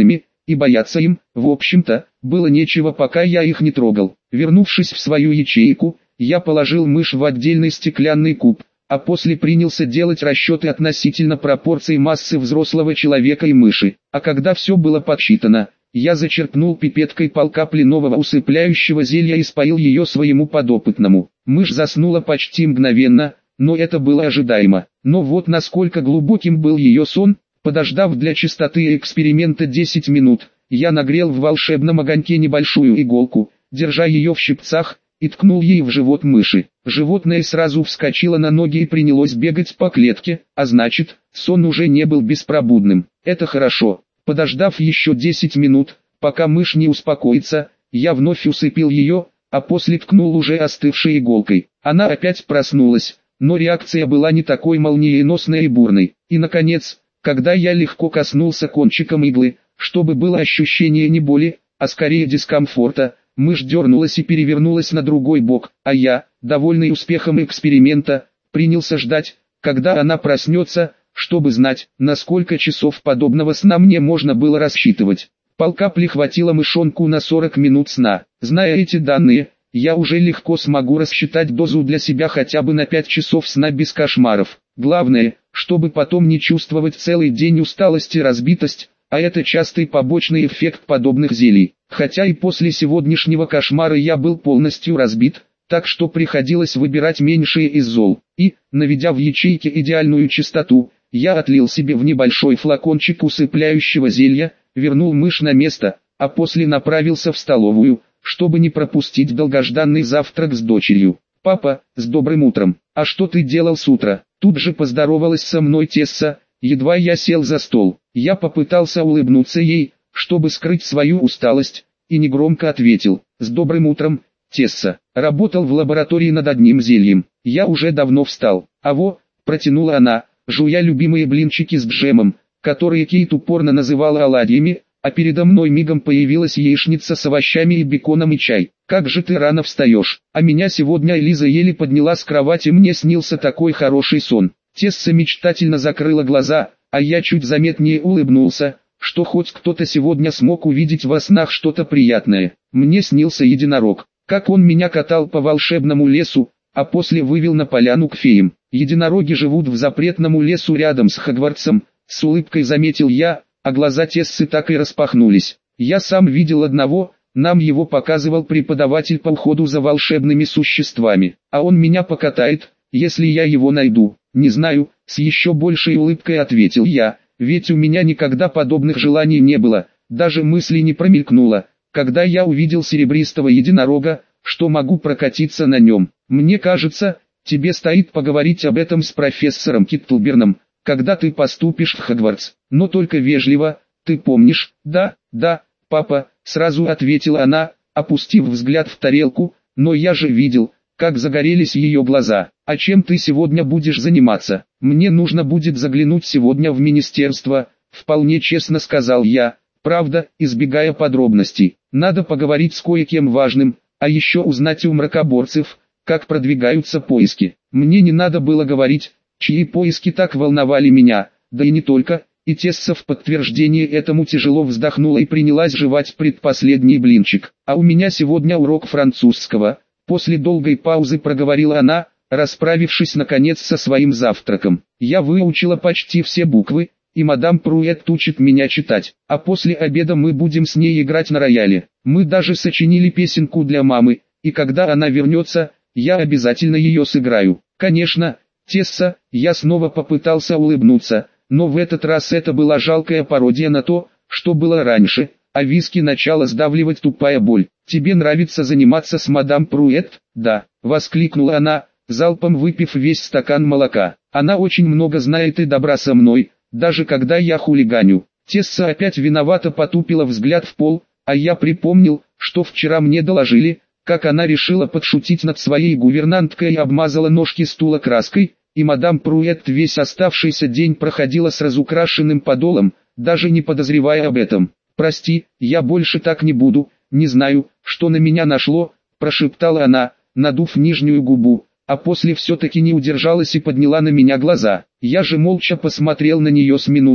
и бояться им, в общем-то, было нечего, пока я их не трогал. Вернувшись в свою ячейку, я положил мышь в отдельный стеклянный куб, а после принялся делать расчеты относительно пропорций массы взрослого человека и мыши. А когда все было подсчитано, я зачерпнул пипеткой полкапли нового усыпляющего зелья и споил ее своему подопытному. Мышь заснула почти мгновенно, но это было ожидаемо. Но вот насколько глубоким был ее сон. Подождав для чистоты эксперимента 10 минут, я нагрел в волшебном огоньке небольшую иголку, держа ее в щипцах, и ткнул ей в живот мыши. Животное сразу вскочило на ноги и принялось бегать по клетке, а значит, сон уже не был беспробудным. Это хорошо. Подождав еще 10 минут, пока мышь не успокоится, я вновь усыпил ее, а после ткнул уже остывшей иголкой. Она опять проснулась, но реакция была не такой молниеносной и бурной. И наконец, когда я легко коснулся кончиком иглы, чтобы было ощущение не боли, а скорее дискомфорта, мышь дернулась и перевернулась на другой бок, а я, довольный успехом эксперимента, принялся ждать, когда она проснется, чтобы знать, на сколько часов подобного сна мне можно было рассчитывать. Полкапли хватило мышонку на 40 минут сна. Зная эти данные, я уже легко смогу рассчитать дозу для себя хотя бы на 5 часов сна без кошмаров. Главное, чтобы потом не чувствовать целый день усталость и разбитость, а это частый побочный эффект подобных зелий. Хотя и после сегодняшнего кошмара я был полностью разбит, так что приходилось выбирать меньшее из зол. И, наведя в ячейке идеальную чистоту, я отлил себе в небольшой флакончик усыпляющего зелья, вернул мышь на место, а после направился в столовую, чтобы не пропустить долгожданный завтрак с дочерью. «Папа, с добрым утром! А что ты делал с утра?» Тут же поздоровалась со мной Тесса, едва я сел за стол. Я попытался улыбнуться ей, чтобы скрыть свою усталость, и негромко ответил: «С добрым утром, Тесса. Работал в лаборатории над одним зельем. Я уже давно встал». Протянула она, жуя любимые блинчики с джемом, которые Кейт упорно называла оладьями, а передо мной мигом появилась яичница с овощами и беконом и чай. «Как же ты рано встаешь, а меня сегодня Элиза еле подняла с кровати, мне снился такой хороший сон». Тесса мечтательно закрыла глаза, а я чуть заметнее улыбнулся, что хоть кто-то сегодня смог увидеть во снах что-то приятное. Мне снился единорог, как он меня катал по волшебному лесу, а после вывел на поляну к феям. Единороги живут в запретном лесу рядом с Хогвартсом, с улыбкой заметил я, а глаза Тессы так и распахнулись. Я сам видел одного, нам его показывал преподаватель по уходу за волшебными существами, а он меня покатает, если я его найду. Не знаю, с еще большей улыбкой ответил я, ведь у меня никогда подобных желаний не было, даже мысли не промелькнуло, когда я увидел серебристого единорога, что могу прокатиться на нем. Мне кажется, тебе стоит поговорить об этом с профессором Киттлберном, когда ты поступишь в Хогвартс, но только вежливо, ты помнишь? Да, папа, сразу ответила она, опустив взгляд в тарелку, но я же видел, как загорелись ее глаза. А чем ты сегодня будешь заниматься? Мне нужно будет заглянуть сегодня в министерство, вполне честно сказал я, правда, избегая подробностей. Надо поговорить с кое-кем важным, а еще узнать у мракоборцев, как продвигаются поиски. Мне не надо было говорить, чьи поиски так волновали меня, да и не только, и Тесса в подтверждение этому тяжело вздохнула и принялась жевать предпоследний блинчик. А у меня сегодня урок французского, после долгой паузы проговорила она, расправившись наконец со своим завтраком. Я выучила почти все буквы, и мадам Пруэт учит меня читать, а после обеда мы будем с ней играть на рояле. Мы даже сочинили песенку для мамы, и когда она вернется, я обязательно ее сыграю. Конечно, Тесса, я снова попытался улыбнуться, но в этот раз это была жалкая пародия на то, что было раньше, а виски начала сдавливать тупая боль. «Тебе нравится заниматься с мадам Пруэт?» «Да», — воскликнула она, залпом выпив весь стакан молока. «Она очень много знает и добра со мной, даже когда я хулиганю». Тесса опять виновато потупила взгляд в пол, а я припомнил, что вчера мне доложили, как она решила подшутить над своей гувернанткой и обмазала ножки стула краской, и мадам Пруэт весь оставшийся день проходила с разукрашенным подолом, даже не подозревая об этом. «Прости, я больше так не буду, не знаю, что на меня нашло», – прошептала она, надув нижнюю губу, а после все-таки не удержалась и подняла на меня глаза. Я же молча посмотрел на нее с минуту,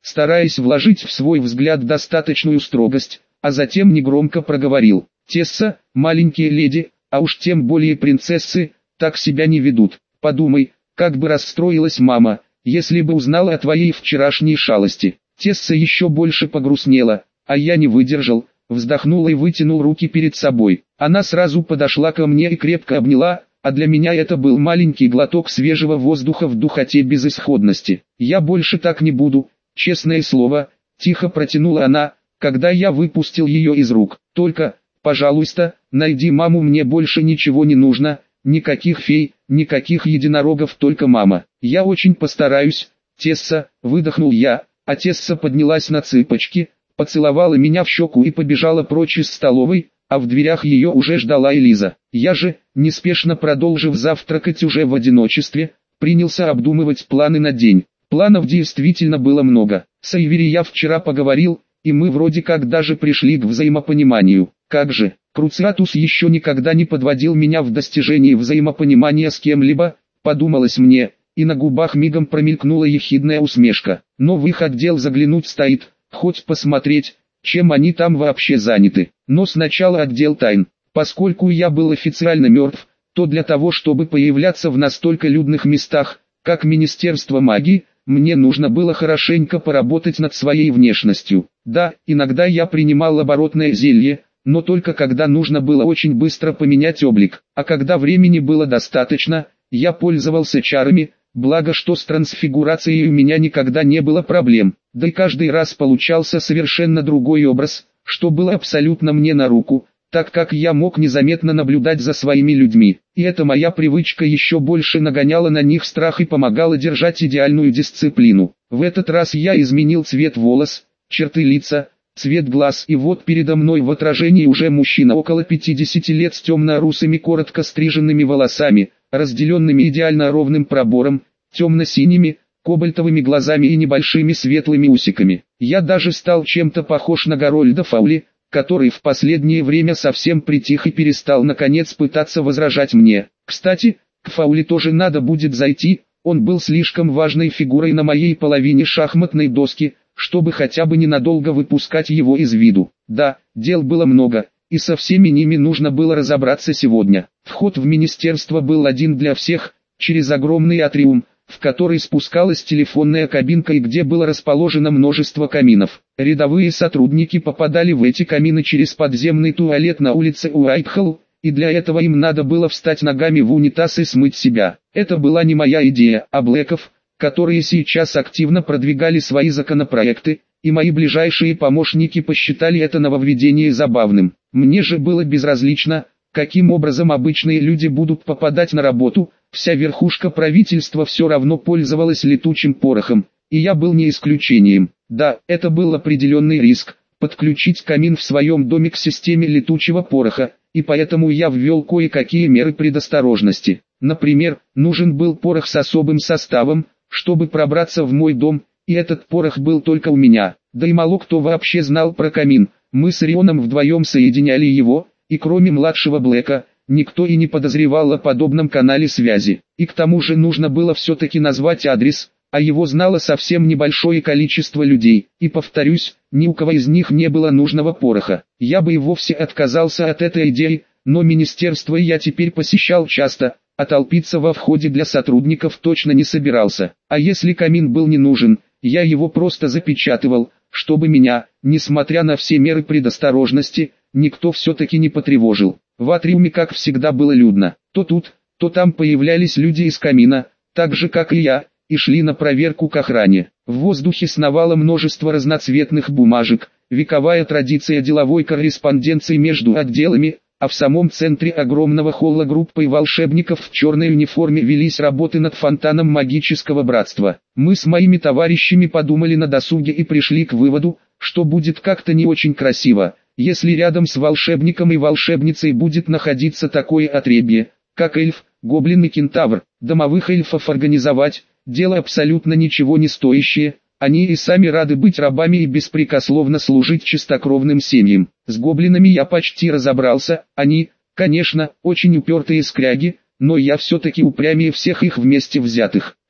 стараясь вложить в свой взгляд достаточную строгость, а затем негромко проговорил: «Тесса, маленькие леди, а уж тем более принцессы, так себя не ведут. Подумай, как бы расстроилась мама, если бы узнала о твоей вчерашней шалости». Тесса еще больше погрустнела, а я не выдержал, вздохнул и вытянул руки перед собой. Она сразу подошла ко мне и крепко обняла, а для меня это был маленький глоток свежего воздуха в духоте безысходности. «Я больше так не буду, честное слово», — тихо протянула она, когда я выпустил ее из рук. «Только, пожалуйста, найди маму, мне больше ничего не нужно, никаких фей, никаких единорогов, только мама». «Я очень постараюсь, Тесса», — выдохнул я, а Тесса поднялась на цыпочки, поцеловала меня в щеку и побежала прочь из столовой, а в дверях ее уже ждала Элиза. Я же, неспешно продолжив завтракать уже в одиночестве, принялся обдумывать планы на день. Планов действительно было много. С Эйвери я вчера поговорил, и мы вроде как даже пришли к взаимопониманию. Как же, Круциатус еще никогда не подводил меня в достижении взаимопонимания с кем-либо, подумалось мне, и на губах мигом промелькнула ехидная усмешка. Но в их отдел заглянуть стоит, хоть посмотреть, чем они там вообще заняты. Но сначала отдел тайн. Поскольку я был официально мертв, то для того, чтобы появляться в настолько людных местах, как Министерство магии, мне нужно было хорошенько поработать над своей внешностью. Да, иногда я принимал оборотное зелье, но только когда нужно было очень быстро поменять облик. А когда времени было достаточно, я пользовался чарами, благо что с трансфигурацией у меня никогда не было проблем. Да и каждый раз получался совершенно другой образ, что было абсолютно мне на руку, так как я мог незаметно наблюдать за своими людьми. И эта моя привычка еще больше нагоняла на них страх и помогала держать идеальную дисциплину. В этот раз я изменил цвет волос, черты лица, цвет глаз, и вот передо мной в отражении уже мужчина около 50 лет с темно-русыми коротко стриженными волосами, разделенными идеально ровным пробором, темно-синими, кобальтовыми глазами и небольшими светлыми усиками. Я даже стал чем-то похож на Гарольда Фаули, который в последнее время совсем притих и перестал наконец пытаться возражать мне. Кстати, к Фаули тоже надо будет зайти, он был слишком важной фигурой на моей половине шахматной доски, чтобы хотя бы ненадолго выпускать его из виду. Да, дел было много, и со всеми ними нужно было разобраться сегодня. Вход в министерство был один для всех, через огромный атриум, в который спускалась телефонная кабинка и где было расположено множество каминов. Рядовые сотрудники попадали в эти камины через подземный туалет на улице Уайтхолл, и для этого им надо было встать ногами в унитаз и смыть себя. Это была не моя идея, а Блэков, которые сейчас активно продвигали свои законопроекты, и мои ближайшие помощники посчитали это нововведение забавным. Мне же было безразлично, каким образом обычные люди будут попадать на работу, вся верхушка правительства все равно пользовалась летучим порохом, и я был не исключением. Да, это был определенный риск, подключить камин в своем доме к системе летучего пороха, и поэтому я ввел кое-какие меры предосторожности. Например, нужен был порох с особым составом, чтобы пробраться в мой дом, и этот порох был только у меня. Да и мало кто вообще знал про камин, мы с Рионом вдвоем соединяли его, и кроме младшего Блэка, никто и не подозревал о подобном канале связи. И к тому же нужно было все-таки назвать адрес, а его знало совсем небольшое количество людей. И повторюсь, ни у кого из них не было нужного пороха. Я бы и вовсе отказался от этой идеи, но министерство я теперь посещал часто, а толпиться во входе для сотрудников точно не собирался. А если камин был не нужен, я его просто запечатывал, чтобы меня, несмотря на все меры предосторожности, никто все-таки не потревожил. В атриуме, как всегда, было людно. То тут, то там появлялись люди из камина, так же как и я, и шли на проверку к охране. В воздухе сновало множество разноцветных бумажек, вековая традиция деловой корреспонденции между отделами, а в самом центре огромного холла группой волшебников в черной униформе велись работы над фонтаном магического братства. Мы с моими товарищами подумали на досуге и пришли к выводу, что будет как-то не очень красиво, если рядом с волшебником и волшебницей будет находиться такое отребье, как эльф, гоблин и кентавр. Домовых эльфов организовать – дело абсолютно ничего не стоящее, они и сами рады быть рабами и беспрекословно служить чистокровным семьям. С гоблинами я почти разобрался, они, конечно, очень упертые скряги, но я все-таки упрямее всех их вместе взятых.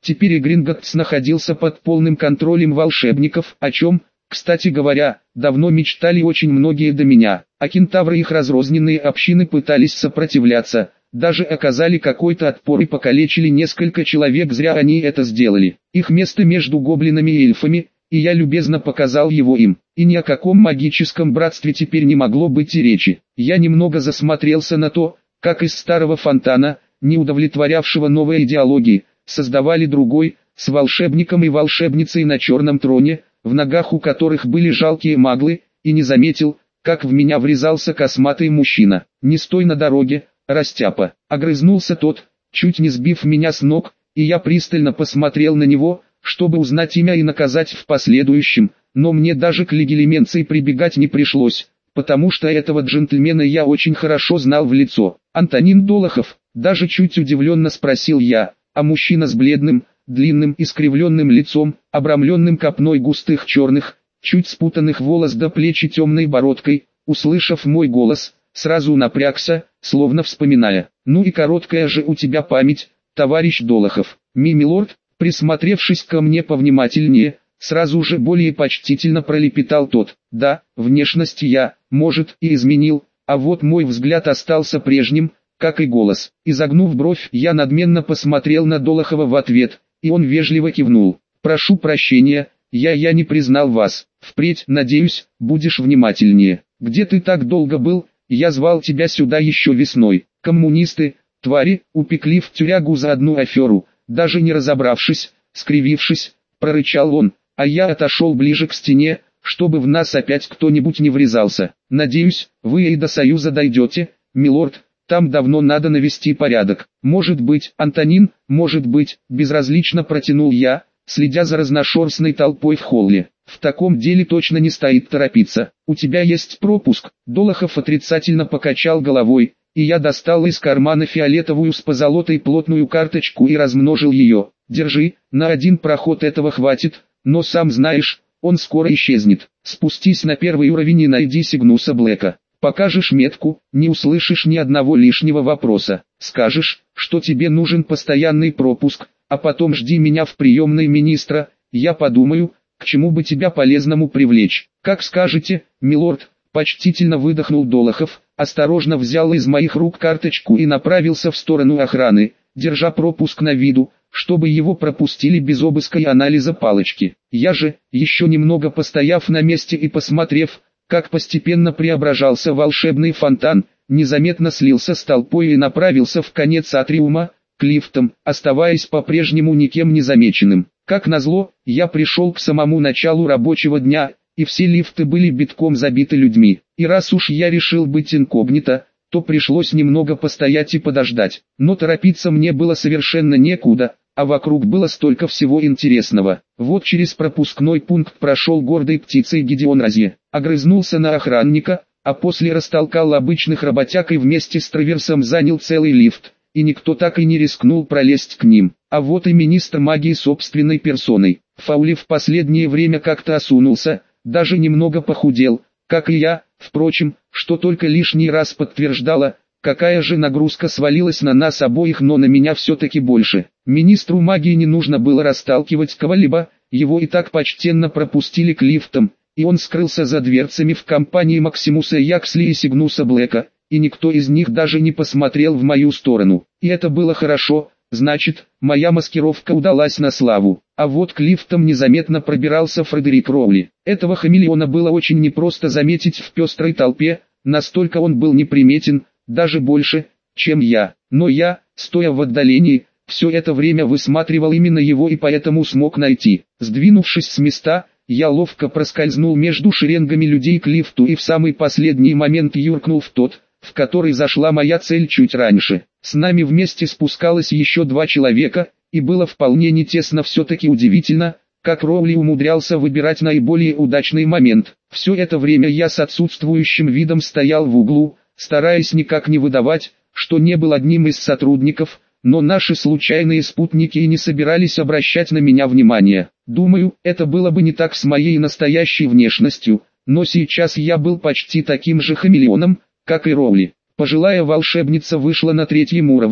Теперь Гринготтс находился под полным контролем волшебников, о чем, кстати говоря, давно мечтали очень многие до меня, а кентавры и их разрозненные общины пытались сопротивляться, даже оказали какой-то отпор и покалечили несколько человек, зря они это сделали. Их место между гоблинами и эльфами, и я любезно показал его им, и ни о каком магическом братстве теперь не могло быть и речи. Я немного засмотрелся на то, как из старого фонтана, не удовлетворявшего новой идеологии, создавали другой, с волшебником и волшебницей на черном троне, в ногах у которых были жалкие маглы, и не заметил, как в меня врезался косматый мужчина. «Не стой на дороге, растяпа!» Огрызнулся тот, чуть не сбив меня с ног, и я пристально посмотрел на него, чтобы узнать имя и наказать в последующем, но мне даже к легилименции прибегать не пришлось, потому что этого джентльмена я очень хорошо знал в лицо. «Антонин Долохов?» — даже чуть удивленно спросил я, а мужчина с бледным, длинным искривленным лицом, обрамленным копной густых черных, чуть спутанных волос до плеч и темной бородкой, услышав мой голос, сразу напрягся, словно вспоминая. «Ну и короткая же у тебя память, товарищ Долохов». «Милорд», присмотревшись ко мне повнимательнее, сразу же более почтительно пролепетал тот. «Да, внешность я, может, и изменил, а вот мой взгляд остался прежним, как и голос». Изогнув бровь, я надменно посмотрел на Долохова в ответ, и он вежливо кивнул. «Прошу прощения, я не признал вас. Впредь, надеюсь, будешь внимательнее. Где ты так долго был? Я звал тебя сюда еще весной. Коммунисты, твари, упекли в тюрягу за одну аферу». Даже не разобравшись, скривившись, прорычал он, а я отошел ближе к стене, чтобы в нас опять кто-нибудь не врезался. «Надеюсь, вы и до Союза дойдете, милорд, там давно надо навести порядок». «Может быть, Антонин, может быть», безразлично протянул я, следя за разношерстной толпой в холле. «В таком деле точно не стоит торопиться. У тебя есть пропуск?» Долохов отрицательно покачал головой, и я достал из кармана фиолетовую с позолотой плотную карточку и размножил ее. «Держи, на один проход этого хватит, но сам знаешь, он скоро исчезнет. Спустись на первый уровень и найди Сигнуса Блэка. Покажешь метку, не услышишь ни одного лишнего вопроса. Скажешь, что тебе нужен постоянный пропуск, а потом жди меня в приемной министра, я подумаю, к чему бы тебя полезному привлечь». «Как скажете, милорд», почтительно выдохнул Долохов, осторожно взял из моих рук карточку и направился в сторону охраны, держа пропуск на виду, чтобы его пропустили без обыска и анализа палочки. Я же, еще немного постояв на месте и посмотрев, как постепенно преображался волшебный фонтан, незаметно слился с толпой и направился в конец атриума, к лифтам, оставаясь по-прежнему никем не замеченным. Как назло, я пришел к самому началу рабочего дня, и все лифты были битком забиты людьми. И раз уж я решил быть инкогнито, то пришлось немного постоять и подождать. Но торопиться мне было совершенно некуда, а вокруг было столько всего интересного. Вот через пропускной пункт прошел гордой птицей Гедеон Разье, огрызнулся на охранника, а после растолкал обычных работяг и вместе с траверсом занял целый лифт, и никто так и не рискнул пролезть к ним. А вот и министр магии собственной персоной. Фаули в последнее время как-то осунулся, даже немного похудел, как и я, впрочем, что только лишний раз подтверждало, какая же нагрузка свалилась на нас обоих, но на меня все-таки больше. Министру магии не нужно было расталкивать кого-либо, его и так почтенно пропустили к лифтам, и он скрылся за дверцами в компании Максимуса Яксли и Сигнуса Блэка, и никто из них даже не посмотрел в мою сторону. И это было хорошо. Значит, моя маскировка удалась на славу. А вот к лифтам незаметно пробирался Фредерик Роули. Этого хамелеона было очень непросто заметить в пестрой толпе, настолько он был неприметен, даже больше, чем я. Но я, стоя в отдалении, все это время высматривал именно его и поэтому смог найти. Сдвинувшись с места, я ловко проскользнул между шеренгами людей к лифту и в самый последний момент юркнул в тот, в который зашла моя цель чуть раньше. С нами вместе спускалось еще 2 человека, и было вполне не тесно. Все-таки удивительно, как Роули умудрялся выбирать наиболее удачный момент. Все это время я с отсутствующим видом стоял в углу, стараясь никак не выдавать, что не был одним из сотрудников, но наши случайные спутники и не собирались обращать на меня внимание. Думаю, это было бы не так с моей настоящей внешностью, но сейчас я был почти таким же хамелеоном, как и Роули. Пожилая волшебница вышла на 3-м уровне,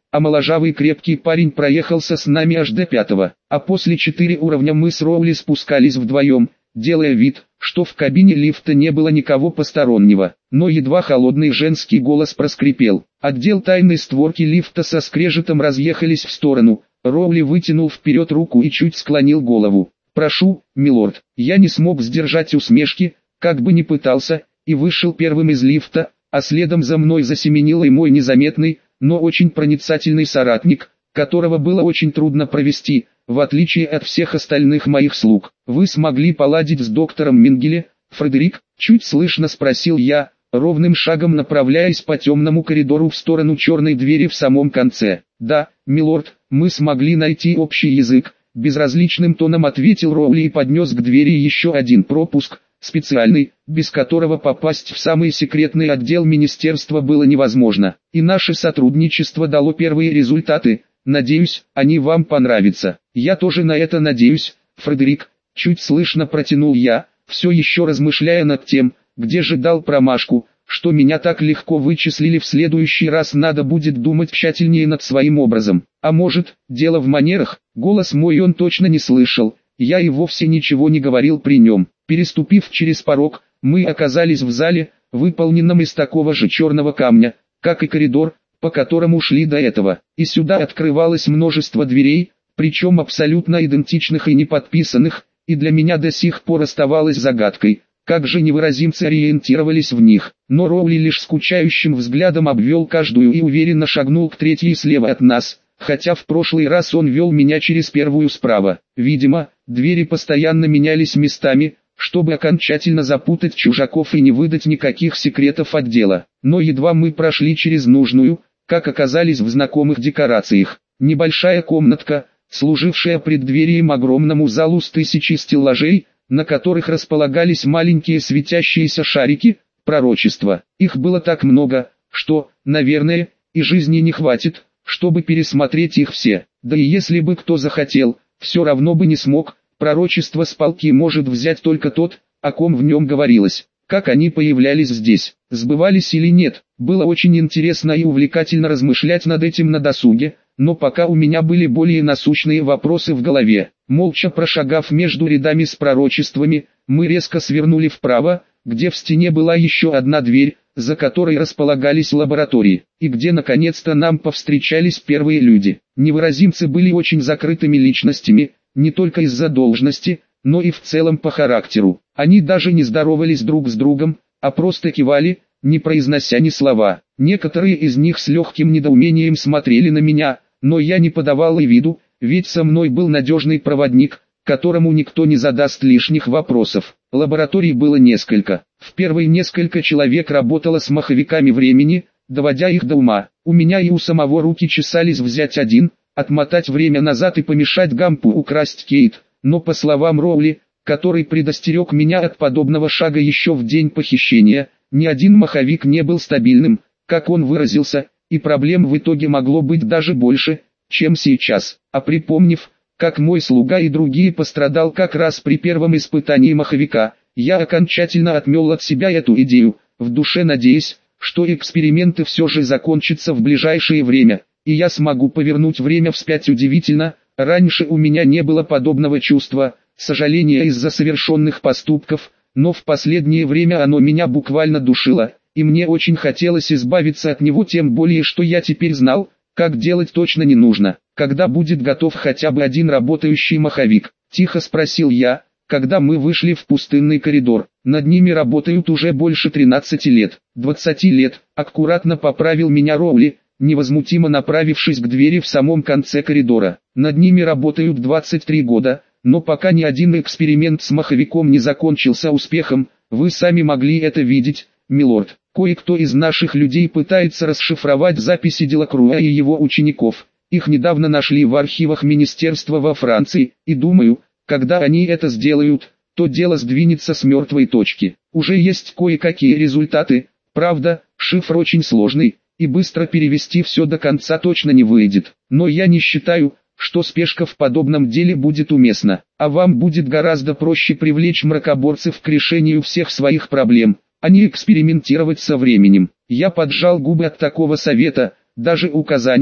а моложавый крепкий парень проехался с нами аж до 5-го. А после 4 уровня мы с Роули спускались вдвоем, делая вид, что в кабине лифта не было никого постороннего. Но едва холодный женский голос проскрипел. Отдел тайной створки лифта со скрежетом разъехались в сторону. Роули вытянул вперед руку и чуть склонил голову. «Прошу, милорд». Я не смог сдержать усмешки, как бы ни пытался, и вышел первым из лифта, а следом за мной засеменил и мой незаметный, но очень проницательный соратник, которого было очень трудно провести, в отличие от всех остальных моих слуг. «Вы смогли поладить с доктором Мингеле, Фредерик?» — чуть слышно спросил я, ровным шагом направляясь по темному коридору в сторону черной двери в самом конце. «Да, милорд, мы смогли найти общий язык», — безразличным тоном ответил Роули и поднес к двери еще один пропуск, специальный, без которого попасть в самый секретный отдел министерства было невозможно. И наше сотрудничество дало первые результаты, надеюсь, они вам понравятся. Я тоже на это надеюсь, Фредерик, чуть слышно протянул я, все еще размышляя над тем, где же дал промашку, что меня так легко вычислили. В следующий раз надо будет думать тщательнее над своим образом. А может, дело в манерах, голос мой он точно не слышал, я и вовсе ничего не говорил при нем. Переступив через порог, мы оказались в зале, выполненном из такого же черного камня, как и коридор, по которому шли до этого. И сюда открывалось множество дверей, причем абсолютно идентичных и не подписанных, и для меня до сих пор оставалось загадкой, как же невыразимцы ориентировались в них. Но Роули лишь скучающим взглядом обвел каждую и уверенно шагнул к третьей слева от нас, хотя в прошлый раз он вел меня через первую справа. Видимо, двери постоянно менялись местами, чтобы окончательно запутать чужаков и не выдать никаких секретов отдела. Но едва мы прошли через нужную, как оказались в знакомых декорациях. Небольшая комнатка, служившая преддверием огромному залу с 1000 стеллажей, на которых располагались маленькие светящиеся шарики, пророчества. Их было так много, что, наверное, и жизни не хватит, чтобы пересмотреть их все. Да и если бы кто захотел, все равно бы не смог. Пророчество с палки может взять только тот, о ком в нем говорилось. Как они появлялись здесь, сбывались или нет, было очень интересно и увлекательно размышлять над этим на досуге, но пока у меня были более насущные вопросы в голове. Молча прошагав между рядами с пророчествами, мы резко свернули вправо, где в стене была еще одна дверь, за которой располагались лаборатории, и где наконец-то нам повстречались первые люди. Невыразимцы были очень закрытыми личностями, не только из-за должности, но и в целом по характеру. Они даже не здоровались друг с другом, а просто кивали, не произнося ни слова. Некоторые из них с легким недоумением смотрели на меня, но я не подавал и виду, ведь со мной был надежный проводник, которому никто не задаст лишних вопросов. Лабораторий было несколько. В первой несколько человек работало с маховиками времени, доводя их до ума. У меня и у самого руки чесались взять один, отмотать время назад и помешать Гампу украсть Кейт, но по словам Роули, который предостерег меня от подобного шага еще в день похищения, ни один маховик не был стабильным, как он выразился, и проблем в итоге могло быть даже больше, чем сейчас. А припомнив, как мой слуга и другие пострадал как раз при первом испытании маховика, я окончательно отмел от себя эту идею, в душе надеясь, что эксперименты все же закончатся в ближайшее время, и я смогу повернуть время вспять. Удивительно, раньше у меня не было подобного чувства, сожаления из-за совершенных поступков, но в последнее время оно меня буквально душило, и мне очень хотелось избавиться от него, тем более что я теперь знал, как делать точно не нужно. Когда будет готов хотя бы один работающий маховик? Тихо спросил я, когда мы вышли в пустынный коридор. Над ними работают уже больше 13 лет. 20 лет, аккуратно поправил меня Роули, невозмутимо направившись к двери в самом конце коридора. Над ними работают 23 года, но пока ни один эксперимент с маховиком не закончился успехом, вы сами могли это видеть, милорд. Кое-кто из наших людей пытается расшифровать записи Делакруа и его учеников. Их недавно нашли в архивах министерства во Франции, и думаю, когда они это сделают, то дело сдвинется с мертвой точки. Уже есть кое-какие результаты, правда, шифр очень сложный, и быстро перевести все до конца точно не выйдет. Но я не считаю, что спешка в подобном деле будет уместна, а вам будет гораздо проще привлечь мракоборцев к решению всех своих проблем, а не экспериментировать со временем. Я поджал губы от такого совета, даже указания,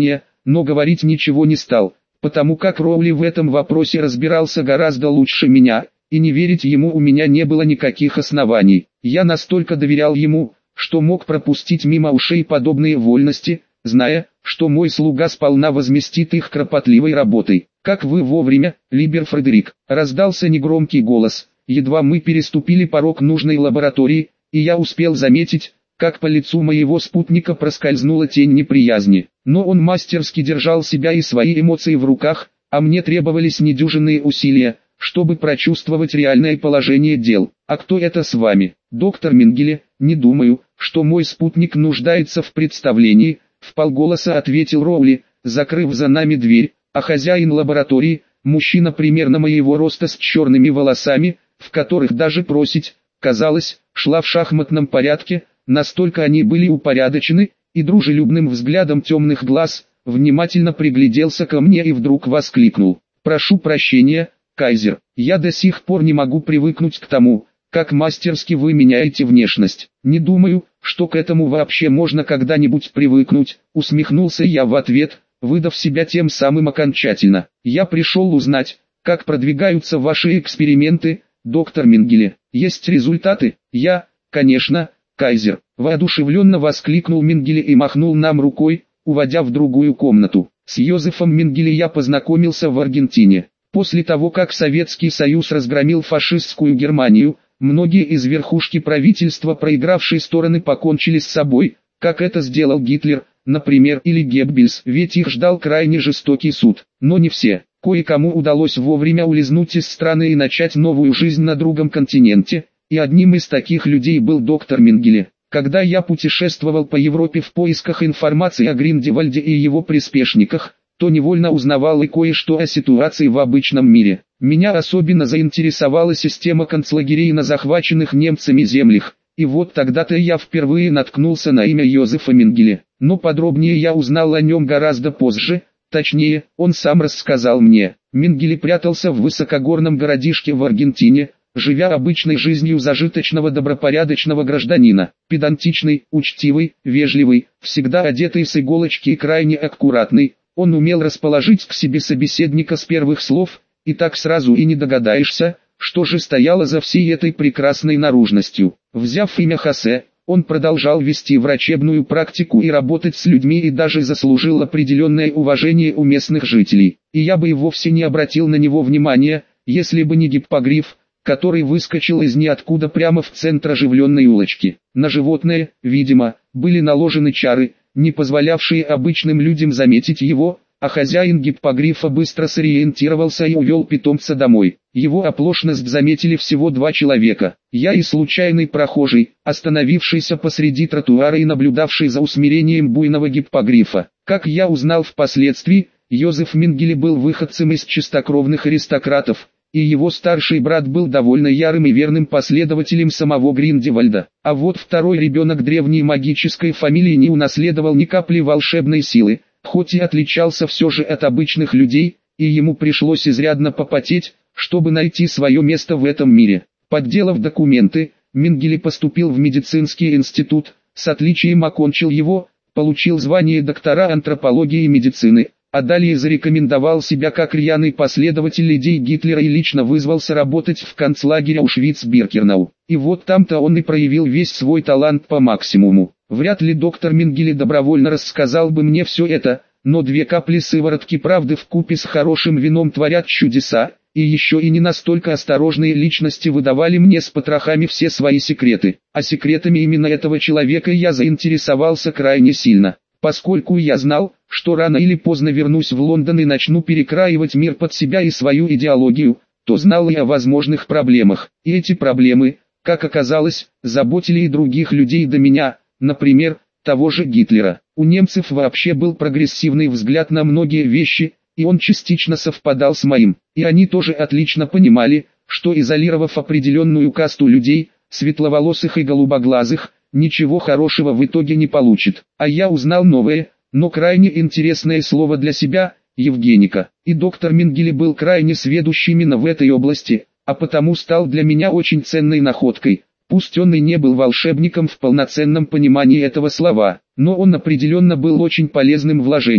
но говорить ничего не стал, потому как Роули в этом вопросе разбирался гораздо лучше меня, и не верить ему у меня не было никаких оснований. Я настолько доверял ему, что мог пропустить мимо ушей подобные вольности, зная, что мой слуга сполна возместит их кропотливой работой. «Как вы вовремя, Либер Фредерик!» — раздался негромкий голос. Едва мы переступили порог нужной лаборатории, и я успел заметить, как по лицу моего спутника проскользнула тень неприязни. Но он мастерски держал себя и свои эмоции в руках, а мне требовались недюжинные усилия, чтобы прочувствовать реальное положение дел. «А кто это с вами?» «Доктор Менгеле, не думаю, что мой спутник нуждается в представлении», — вполголоса ответил Роули, закрыв за нами дверь, а хозяин лаборатории, мужчина примерно моего роста с черными волосами, в которых даже просить, казалось, шла в шахматном порядке, настолько они были упорядочены, и дружелюбным взглядом темных глаз, внимательно пригляделся ко мне и вдруг воскликнул: «Прошу прощения, Кайзер, я до сих пор не могу привыкнуть к тому, как мастерски вы меняете внешность. Не думаю, что к этому вообще можно когда-нибудь привыкнуть», усмехнулся я в ответ, выдав себя тем самым окончательно. «Я пришел узнать, как продвигаются ваши эксперименты, доктор Менгеле. Есть результаты?» «Конечно, Кайзер», воодушевленно воскликнул Менгеле и махнул нам рукой, уводя в другую комнату. С Йозефом Менгеле я познакомился в Аргентине. После того, как Советский Союз разгромил фашистскую Германию, многие из верхушки правительства проигравшей стороны покончили с собой, как это сделал Гитлер, например, или Геббельс, ведь их ждал крайне жестокий суд. Но не все. Кое-кому удалось вовремя улизнуть из страны и начать новую жизнь на другом континенте, и одним из таких людей был доктор Менгеле. Когда я путешествовал по Европе в поисках информации о Гриндевальде и его приспешниках, то невольно узнавал и кое-что о ситуации в обычном мире. Меня особенно заинтересовала система концлагерей на захваченных немцами землях, и вот тогда-то я впервые наткнулся на имя Йозефа Менгеле. Но подробнее я узнал о нем гораздо позже, точнее, он сам рассказал мне. Менгеле прятался в высокогорном городишке в Аргентине, живя обычной жизнью зажиточного добропорядочного гражданина, педантичный, учтивый, вежливый, всегда одетый с иголочки и крайне аккуратный. Он умел расположить к себе собеседника с первых слов, и так сразу и не догадаешься, что же стояло за всей этой прекрасной наружностью. Взяв имя Хосе, он продолжал вести врачебную практику и работать с людьми и даже заслужил определенное уважение у местных жителей. И я бы и вовсе не обратил на него внимания, если бы не гиппогриф, который выскочил из ниоткуда прямо в центр оживленной улочки. На животное, видимо, были наложены чары, не позволявшие обычным людям заметить его, а хозяин гиппогрифа быстро сориентировался и увел питомца домой. Его оплошность заметили всего 2 человека. Я и случайный прохожий, остановившийся посреди тротуара и наблюдавший за усмирением буйного гиппогрифа. Как я узнал впоследствии, Йозеф Менгеле был выходцем из чистокровных аристократов, и его старший брат был довольно ярым и верным последователем самого Гриндевальда. А вот второй ребенок древней магической фамилии не унаследовал ни капли волшебной силы, хоть и отличался все же от обычных людей, и ему пришлось изрядно попотеть, чтобы найти свое место в этом мире. Подделав документы, Менгеле поступил в медицинский институт, с отличием окончил его, получил звание доктора антропологии и медицины, а далее зарекомендовал себя как рьяный последователь идей Гитлера и лично вызвался работать в концлагере Аушвиц-Биркенау. И вот там-то он и проявил весь свой талант по максимуму. Вряд ли доктор Менгеле добровольно рассказал бы мне все это, но 2 капли сыворотки правды вкупе с хорошим вином творят чудеса, и еще и не настолько осторожные личности выдавали мне с потрохами все свои секреты. А секретами именно этого человека я заинтересовался крайне сильно. Поскольку я знал, что рано или поздно вернусь в Лондон и начну перекраивать мир под себя и свою идеологию, то знал я о возможных проблемах. И эти проблемы, как оказалось, заботили и других людей до меня, например, того же Гитлера. У немцев вообще был прогрессивный взгляд на многие вещи, и он частично совпадал с моим. И они тоже отлично понимали, что изолировав определенную касту людей, светловолосых и голубоглазых, ничего хорошего в итоге не получит. А я узнал новое, но крайне интересное слово для себя – Евгеника. И доктор Менгеле был крайне сведущ именно в этой области, а потому стал для меня очень ценной находкой. Пусть он и не был волшебником в полноценном понимании этого слова, но он определенно был очень полезным вложением.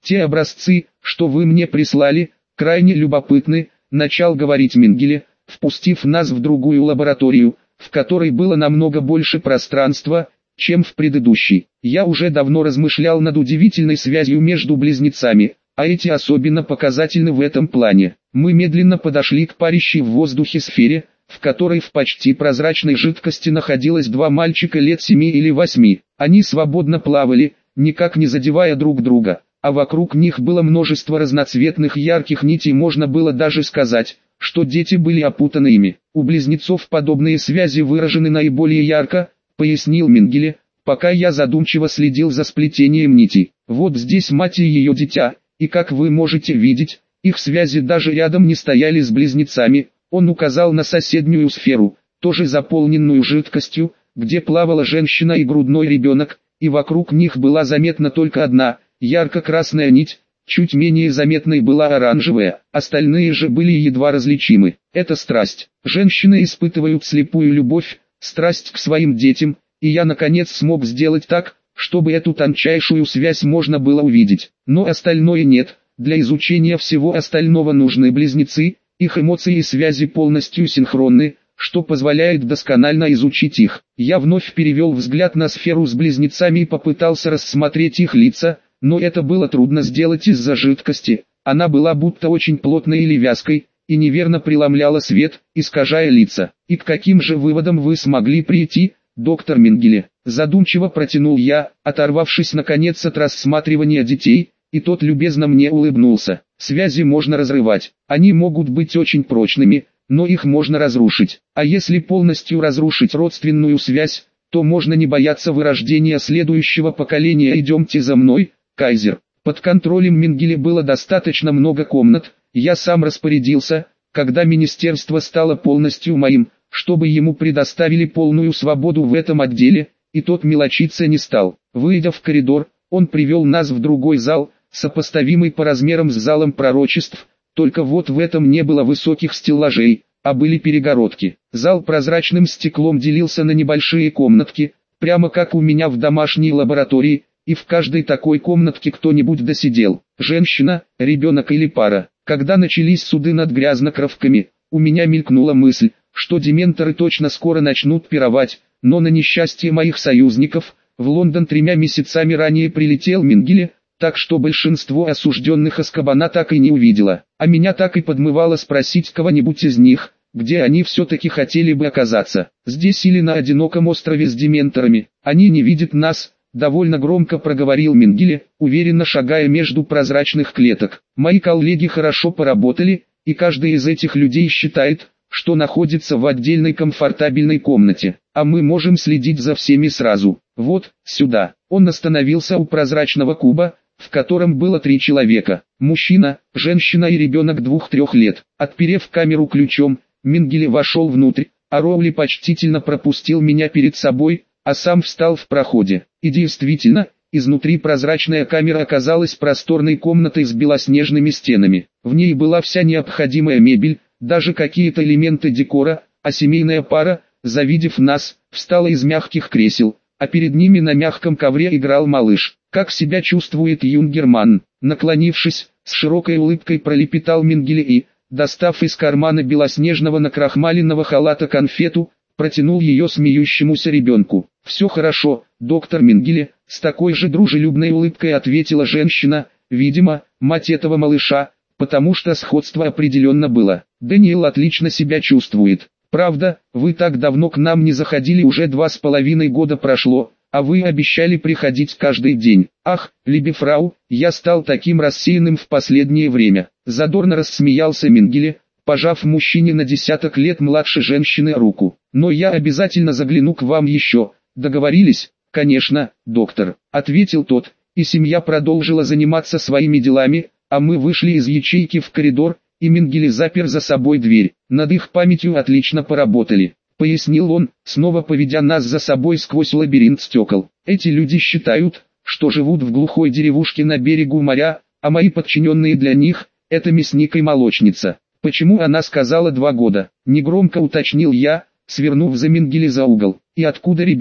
Те образцы, что вы мне прислали, крайне любопытны, начал говорить Менгеле, впустив нас в другую лабораторию, в которой было намного больше пространства, чем в предыдущей. Я уже давно размышлял над удивительной связью между близнецами, а эти особенно показательны в этом плане. Мы медленно подошли к парящей в воздухе сфере, в которой в почти прозрачной жидкости находилось два мальчика лет 7 или 8. Они свободно плавали, никак не задевая друг друга, а вокруг них было множество разноцветных ярких нитей, можно было даже сказать, что дети были опутаны ими. У близнецов подобные связи выражены наиболее ярко, пояснил Менгеле, пока я задумчиво следил за сплетением нитей. Вот здесь мать и ее дитя, и как вы можете видеть, их связи даже рядом не стояли с близнецами. Он указал на соседнюю сферу, тоже заполненную жидкостью, где плавала женщина и грудной ребенок, и вокруг них была заметна только одна, ярко-красная нить, чуть менее заметной была оранжевая, остальные же были едва различимы. Это страсть. Женщины испытывают слепую любовь, страсть к своим детям, и я наконец смог сделать так, чтобы эту тончайшую связь можно было увидеть. Но остальное нет, для изучения всего остального нужны близнецы, их эмоции и связи полностью синхронны, что позволяет досконально изучить их. Я вновь перевел взгляд на сферу с близнецами и попытался рассмотреть их лица, но это было трудно сделать из-за жидкости. Она была будто очень плотной или вязкой, и неверно преломляла свет, искажая лица. И к каким же выводам вы смогли прийти, доктор Менгеле? Задумчиво протянул я, оторвавшись наконец от рассматривания детей, и тот любезно мне улыбнулся. Связи можно разрывать, они могут быть очень прочными, но их можно разрушить. А если полностью разрушить родственную связь, то можно не бояться вырождения следующего поколения. Идемте за мной, Кайзер. Под контролем Менгеле было достаточно много комнат, я сам распорядился, когда министерство стало полностью моим, чтобы ему предоставили полную свободу в этом отделе, и тот мелочиться не стал. Выйдя в коридор, он привел нас в другой зал, сопоставимый по размерам с залом пророчеств, только вот в этом не было высоких стеллажей, а были перегородки. Зал прозрачным стеклом делился на небольшие комнатки, прямо как у меня в домашней лаборатории, и в каждой такой комнатке кто-нибудь досидел, женщина, ребенок или пара. Когда начались суды над грязнокровками, у меня мелькнула мысль, что дементоры точно скоро начнут пировать, но на несчастье моих союзников, в Лондон 3 месяцами ранее прилетел Менгеле, так что большинство осужденных Азкабана так и не увидела, а меня так и подмывало спросить кого-нибудь из них, где они все-таки хотели бы оказаться, здесь или на одиноком острове с дементорами. Они не видят нас, довольно громко проговорил Менгеле, уверенно шагая между прозрачных клеток. Мои коллеги хорошо поработали, и каждый из этих людей считает, что находится в отдельной комфортабельной комнате, а мы можем следить за всеми сразу. Вот, сюда. Он остановился у прозрачного куба, в котором было 3 человека, мужчина, женщина и ребенок 2-3 лет. Отперев камеру ключом, Менгеле вошел внутрь, а Роули почтительно пропустил меня перед собой, а сам встал в проходе. И действительно, изнутри прозрачная камера оказалась просторной комнатой с белоснежными стенами. В ней была вся необходимая мебель, даже какие-то элементы декора, а семейная пара, завидев нас, встала из мягких кресел, а перед ними на мягком ковре играл малыш. Как себя чувствует Юнгерман? Наклонившись, с широкой улыбкой пролепетал Менгеле и, достав из кармана белоснежного накрахмаленного халата конфету, протянул ее смеющемуся ребенку. «Все хорошо, доктор Менгеле», с такой же дружелюбной улыбкой ответила женщина, видимо, мать этого малыша, потому что сходство определенно было. «Дэниел отлично себя чувствует. Правда, вы так давно к нам не заходили, уже 2,5 года прошло, а вы обещали приходить каждый день. Ах, Либефрау, я стал таким рассеянным в последнее время». Задорно рассмеялся Менгеле, пожав мужчине на 10 лет младше женщины руку. «Но я обязательно загляну к вам еще. Договорились?» «Конечно, доктор», — ответил тот, и семья продолжила заниматься своими делами, а мы вышли из ячейки в коридор, и Менгеле запер за собой дверь. «Над их памятью отлично поработали», — пояснил он, снова поведя нас за собой сквозь лабиринт стекол. «Эти люди считают, что живут в глухой деревушке на берегу моря, а мои подчиненные для них — это мясник и молочница». «Почему она сказала 2 года?» — негромко уточнил я, свернув за Менгеле за угол. «И откуда ребенок?»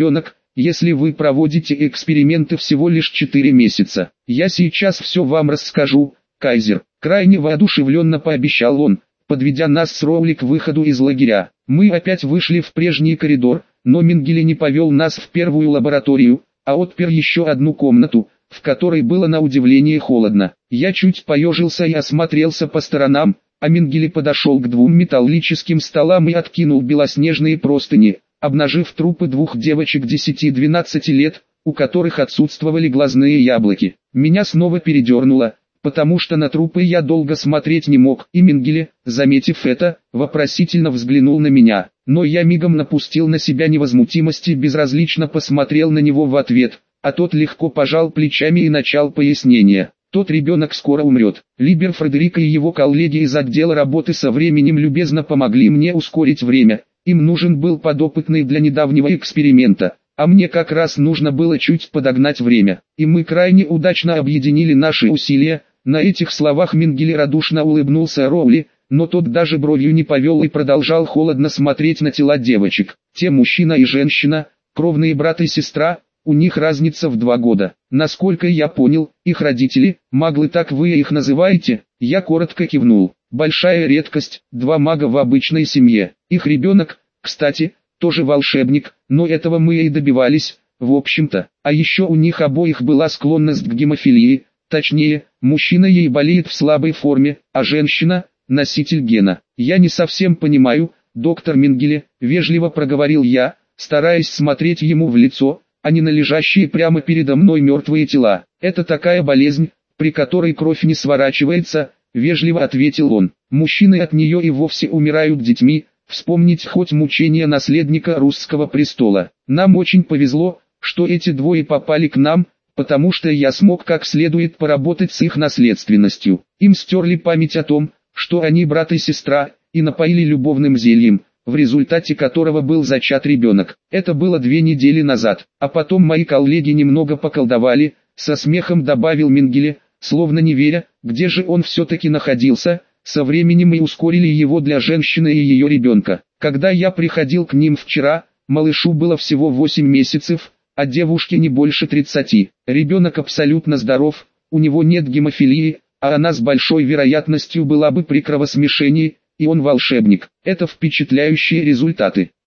если вы проводите эксперименты всего лишь 4 месяца. Я сейчас все вам расскажу, Кайзер. Крайне воодушевленно пообещал он, подведя нас с Роули к выходу из лагеря. Мы опять вышли в прежний коридор, но Менгеле не повел нас в первую лабораторию, а отпер еще одну комнату, в которой было на удивление холодно. Я чуть поежился и осмотрелся по сторонам, а Менгеле подошел к двум металлическим столам и откинул белоснежные простыни, обнажив трупы двух девочек 10-12 лет, у которых отсутствовали глазные яблоки. Меня снова передернуло, потому что на трупы я долго смотреть не мог, и Менгеле, заметив это, вопросительно взглянул на меня. Но я мигом напустил на себя невозмутимость и безразлично посмотрел на него в ответ, а тот легко пожал плечами и начал пояснение. Тот ребенок скоро умрет. Либер Фредерика и его коллеги из отдела работы со временем любезно помогли мне ускорить время. Им нужен был подопытный для недавнего эксперимента, а мне как раз нужно было чуть подогнать время. И мы крайне удачно объединили наши усилия. На этих словах Менгеле радушно улыбнулся Роули, но тот даже бровью не повел и продолжал холодно смотреть на тела девочек. Те мужчина и женщина, кровные брат и сестра, у них разница в 2 года. Насколько я понял, их родители, маглы, так вы их называете? Я коротко кивнул. Большая редкость, 2 мага в обычной семье. Их ребенок, кстати, тоже волшебник, но этого мы и добивались, в общем-то. А еще у них обоих была склонность к гемофилии, точнее, мужчина ей болеет в слабой форме, а женщина – носитель гена. Я не совсем понимаю, доктор Менгеле, вежливо проговорил я, стараясь смотреть ему в лицо, а не на лежащие прямо передо мной мертвые тела. Это такая болезнь, при которой кровь не сворачивается, вежливо ответил он. Мужчины от нее и вовсе умирают детьми, вспомнить хоть мучения наследника русского престола. Нам очень повезло, что эти двое попали к нам, потому что я смог как следует поработать с их наследственностью. Им стерли память о том, что они брат и сестра, и напоили любовным зельем, в результате которого был зачат ребенок. Это было 2 недели назад, а потом мои коллеги немного поколдовали, со смехом добавил Менгеле, словно не веря, где же он все-таки находился. Со временем и ускорили его для женщины и ее ребенка. Когда я приходил к ним вчера, малышу было всего 8 месяцев, а девушке не больше 30. Ребенок абсолютно здоров, у него нет гемофилии, а она с большой вероятностью была бы при кровосмешении, и он волшебник. Это впечатляющие результаты.